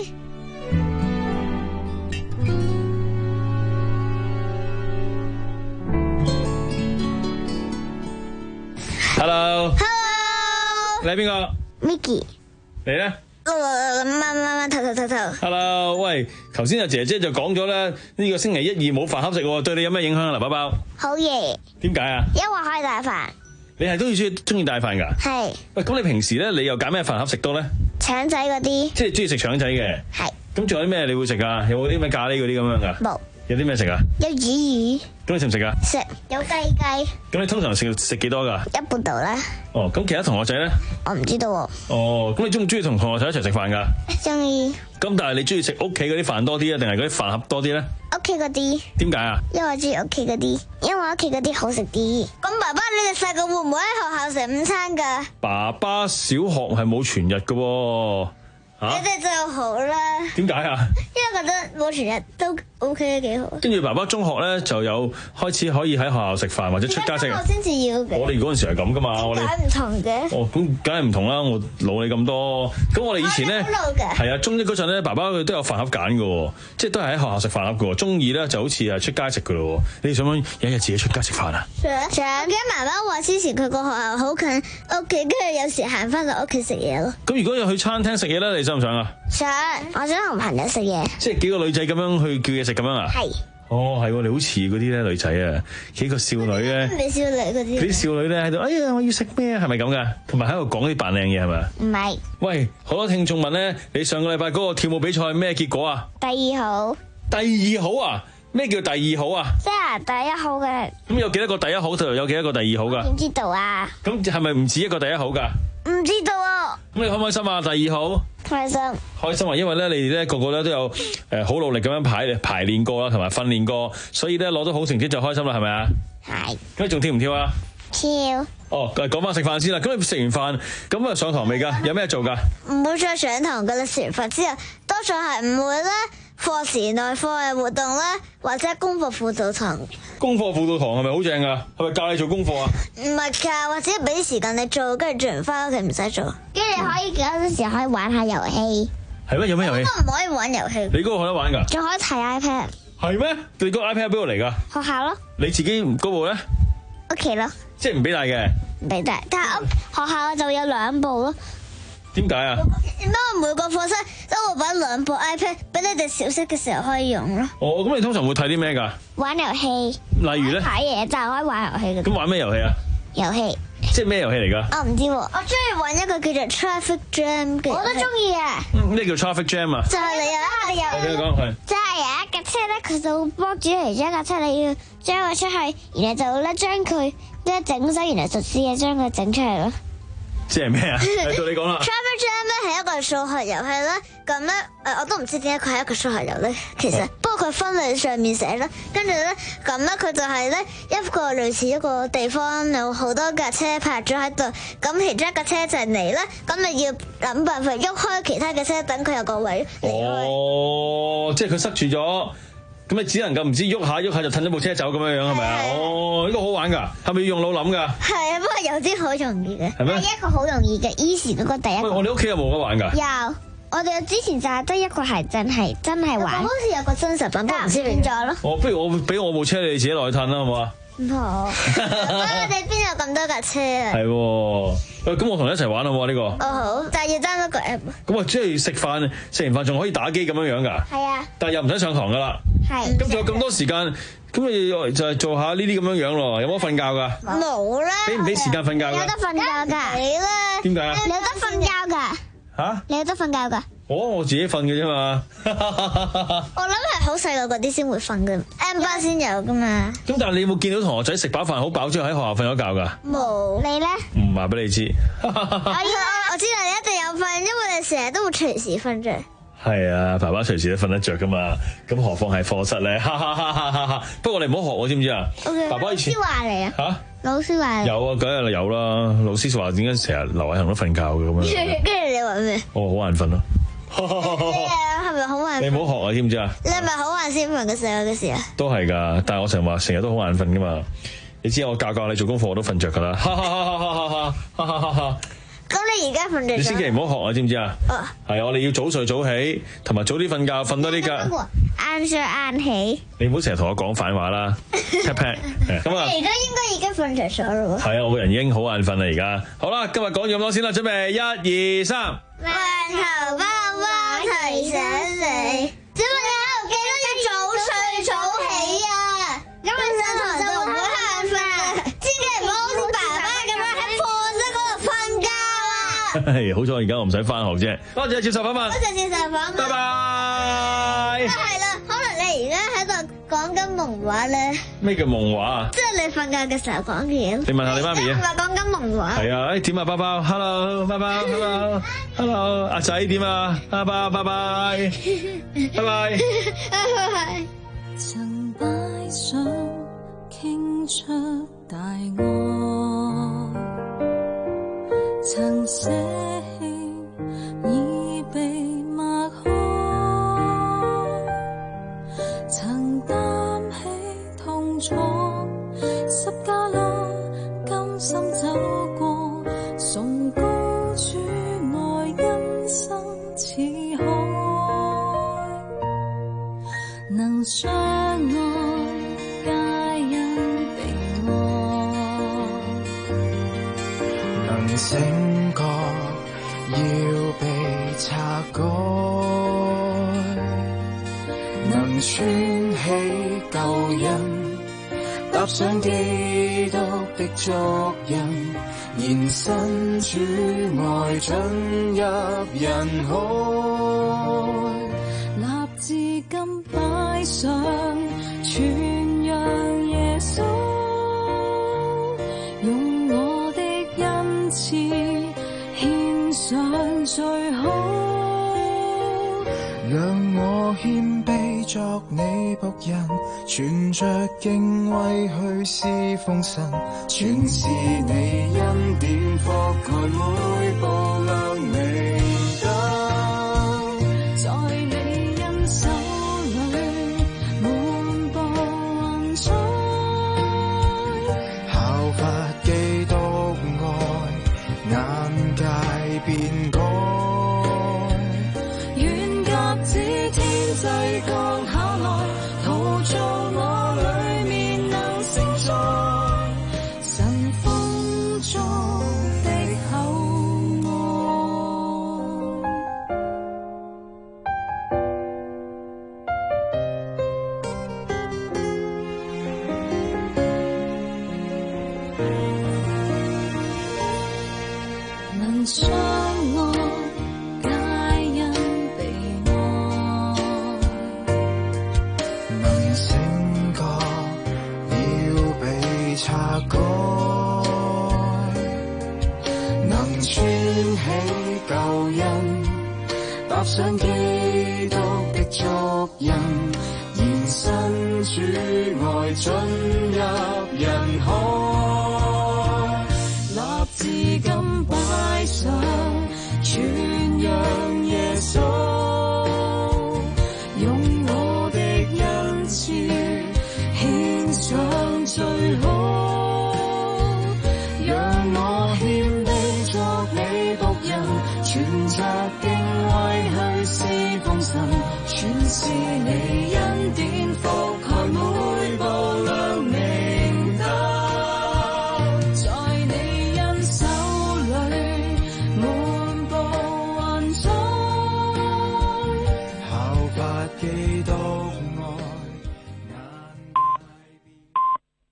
Hello。Hello。你係邊個 ？Micky。 你咧？ 慢慢慢，頭頭頭頭。 Hello， 喂，頭先阿姐姐就講咗咧，呢個星期一二冇飯盒食喎，對你有咩影響啊？嗱，包包。 好嘢。 點解啊？ 因為可以帶飯。你係都要中意中意帶飯㗎？係。喂，咁你平時咧，你又揀咩飯盒食多咧？ 腸仔嗰啲。即係中意食腸仔嘅。係。咁仲有啲咩你會食㗎？有冇啲咩咖喱嗰啲咁樣㗎？冇。有啲咩食啊？ 有魚魚。 咁你食唔食啊？ 食。有雞雞。 咁你通常食食幾多㗎？ 一半度啦。 哦，咁其他同學仔咧？ 我唔知道喎。 哦，咁你中唔中意同同學仔一齊食飯㗎？ 中意。 咁但係你中意食屋企嗰啲飯多啲啊，定係嗰啲飯盒多啲咧？ 屋企嗰啲。點解啊？因為我中意屋企嗰啲，因為屋企嗰啲好食啲。咁爸爸，你哋細個會唔會喺學校食午餐㗎？ 爸爸小學係冇全日㗎喎。 你哋就好啦。 點解啊？ 因為覺得冇全日都 OK 幾好。 跟住爸爸中學咧就有開始可以喺學校食飯或者出街食。 我先至要嘅。 我哋嗰陣時係咁噶嘛，我哋。 解唔同嘅。 哦，咁梗係唔同啦，我老你咁多。咁我哋以前咧係啊，中一嗰陣咧，爸爸佢都有飯盒揀嘅，即係都係喺學校食飯盒嘅。中二咧就好似係出街食嘅咯。你哋想唔想有一日自己出街食飯啊？ 想。想。跟媽媽話之前佢個學校好近屋企，跟住有時行翻到屋企食嘢咯。 咁如果有去餐廳食嘢咧，你想唔想啊？ 想，我想同朋友食嘢。 即係幾個女仔咁樣去叫嘢食咁樣啊？係。哦，係，你好似嗰啲咧女仔啊，幾個少女咧。美少女嗰啲。啲少女咧喺度，哎呀，我要食咩啊？係咪咁噶？同埋喺度講啲扮靚嘢係咪？唔係。喂，好多聽眾問咧，你上個禮拜嗰個跳舞比賽咩結果啊？ 第二好。 第二好啊？咩叫第二好啊？ 即係第一好嘅。咁有幾多個第一好，同有幾多個第二好噶？ 點知道啊？咁係咪唔止一個第一好噶？ 唔知道啊。咁你開唔開心啊？第二好。 開心，開心啊！因為咧，你哋咧個個咧都有誒好努力咁樣排排練過啦，同埋訓練過，所以咧攞到好成績就開心啦，係咪啊？係。咁你仲跳唔跳啊？跳。哦，講翻食飯先啦。咁你食完飯咁啊上堂未㗎？有咩做㗎？ 唔會再上堂㗎啦！食完飯之後，多數係唔會咧課時內課嘅活動咧，或者功課輔導堂。 功課輔導堂係咪好正㗎？係咪教你做功課啊？ 唔係㗎，或者俾啲時間你做，跟住做完翻屋企唔使做。跟住你可以有陣時可以玩下遊戲。 係咩？有咩遊戲？ 我都唔可以玩遊戲。 你嗰個可得玩㗎？ 仲可以睇 iPad。 係咩？你嗰個 iPad 邊度嚟㗎？ 學校咯。 你自己嗰部咧？ 屋企咯。即係唔俾帶嘅？ 唔俾帶，但係屋學校就有兩部咯。 點解啊？ 因為每個課室都會擺兩部 iPad 俾你哋小息嘅時候可以用咯。 哦，咁你通常會睇啲咩㗎？ 玩遊戲。 例如咧？ 睇嘢就可以玩遊戲嘅。 咁玩咩遊戲啊？ 遊戲。 即係咩遊戲嚟㗎？ 我唔知喎，我中意玩一個叫做 Traffic Jam 嘅。我都中意啊。 咩叫 Traffic Jam 啊？ 就係你有一個有。 我聽你講係。 即係有一架車咧，佢就會幫住其中一架車，你要將佢出去，然後就咧將佢咧整死，然後就試下將佢整出嚟咯。 即係咩啊？到你講啦。 Traffic Jam 咧係一個數學遊戲咧，咁咧誒我都唔知點解佢係一個數學遊咧，其實、哦、不過佢分類上面寫啦，跟住咧咁咧佢就係咧一個類似一個地方有好多架車泊咗喺度，咁其中一架車就嚟咧，咁你要諗辦法喐開其他嘅車，等佢有個位離開。 哦，即係佢塞住咗。咁你只能夠唔知喐下喐下就褪咗部車走咁樣樣係咪啊？哦，呢個好玩㗎，係咪要用腦諗㗎？係啊，不過有啲好容易嘅。係咩？一個好容易嘅 easy 嗰個第一個。喂，我哋屋企有冇得玩㗎？有，我哋之前就係得一個係真係真係玩。好似有個真實版，不過唔知變咗咯。哦，不如我俾我部車你自己落去褪啦，好唔好啊？唔好。我哋邊有咁多架車啊？係喎。喂，咁我同你一齊玩好唔好呢個？哦好，但係要 download個 app。咁啊，即係食飯食完飯仲可以打機咁樣樣㗎？係啊。但係又唔使上堂㗎啦。係。咁仲有咁多時間，咁你就係做下呢啲咁樣樣咯。有冇瞓覺㗎？冇啦。俾唔俾時間瞓覺㗎？有得瞓覺㗎。你咧？點解啊？你有得瞓覺㗎？嚇？你有得瞓覺㗎？ 我我自己瞓嘅啫嘛。 我諗係好細個嗰啲先會瞓嘅 ，M 班先有噶嘛。 咁但係你有冇見到同學仔食飽飯好飽之後喺學校瞓咗覺㗎？ 冇。你咧？ 唔話俾你知。 我我我知道你一定有瞓，因為你成日都會隨時瞓着。 係啊，爸爸隨時都瞓得着噶嘛，咁何況係課室咧？哈哈哈哈哈哈！不過你唔好學我，知唔知啊？ Okay, 爸爸以前老師話你啊？ 嚇？ 老師話你有啊，梗係有啦。老師話點解成日劉偉恒都瞓覺嘅咁樣？ 跟住你話咩？ 我好眼瞓咯。 咩啊？係咪好眼瞓？ 你唔好學啊，知唔知啊？ 你係咪好眼先瞓嘅時候嘅時啊？ 都係㗎，但係我成日話成日都好眼瞓噶嘛。你知我教教你做功課我都瞓着㗎啦。哈哈哈哈哈哈哈哈哈哈！ 咁你而家瞓着咗？ 你千祈唔好學啊，知唔知啊？係、哦、我哋要早睡早起，同埋早啲瞓覺，瞓多啲覺。 晏睡晏起。 你唔好成日同我講反話啦。pat pat 咁啊！ 你而家應該已經瞓着咗咯喎。 係啊，我個人已經好眼瞓啦，而家。好啦，今日講咗咁多先啦，準備一二三。 飯頭包包提醒你，小朋友記得要早睡早起啊，因為上堂就唔會眼瞓。千祈唔好好似爸爸咁樣喺課室嗰度瞓覺啊！ 好彩而家我唔使翻學啫。多謝接受訪問。 多謝接受訪問。 拜拜。 係啦，可能你而家喺度講緊夢話咧。 咩叫夢話啊？ 即係你瞓覺嘅時候講嘢。 你問下你媽咪啊。係咪講緊夢話？係啊，誒點啊，包包 ，hello， 包包 ，hello，hello， 阿仔點啊，包包，拜拜，拜拜。 曾擺上傾出大愛，曾捨棄已被擘開，曾擔起痛楚十架路，甘心走過，崇高主愛因生似海，能相愛皆因被愛， 能醒覺要被拆改，能穿起舊印，踏上基督的足印，延伸主愛進入人海， 立志今擺上傳揚耶穌，用我的恩賜獻上最好， 讓我謙卑作你僕人，存着敬畏去侍奉神，全是你恩典覆蓋每步亮明燈， 在你恩手裏滿布雲彩， 效法基督愛，眼界變改， 願鴿子天際降下來，陶造我裏面能承載神風中的厚愛。能相愛皆因被愛， 能醒覺要被拆改，能穿起舊印，踏上基督的足印，延伸主愛進入人海， 立志今擺上傳揚耶穌，用我的恩賜獻上最好。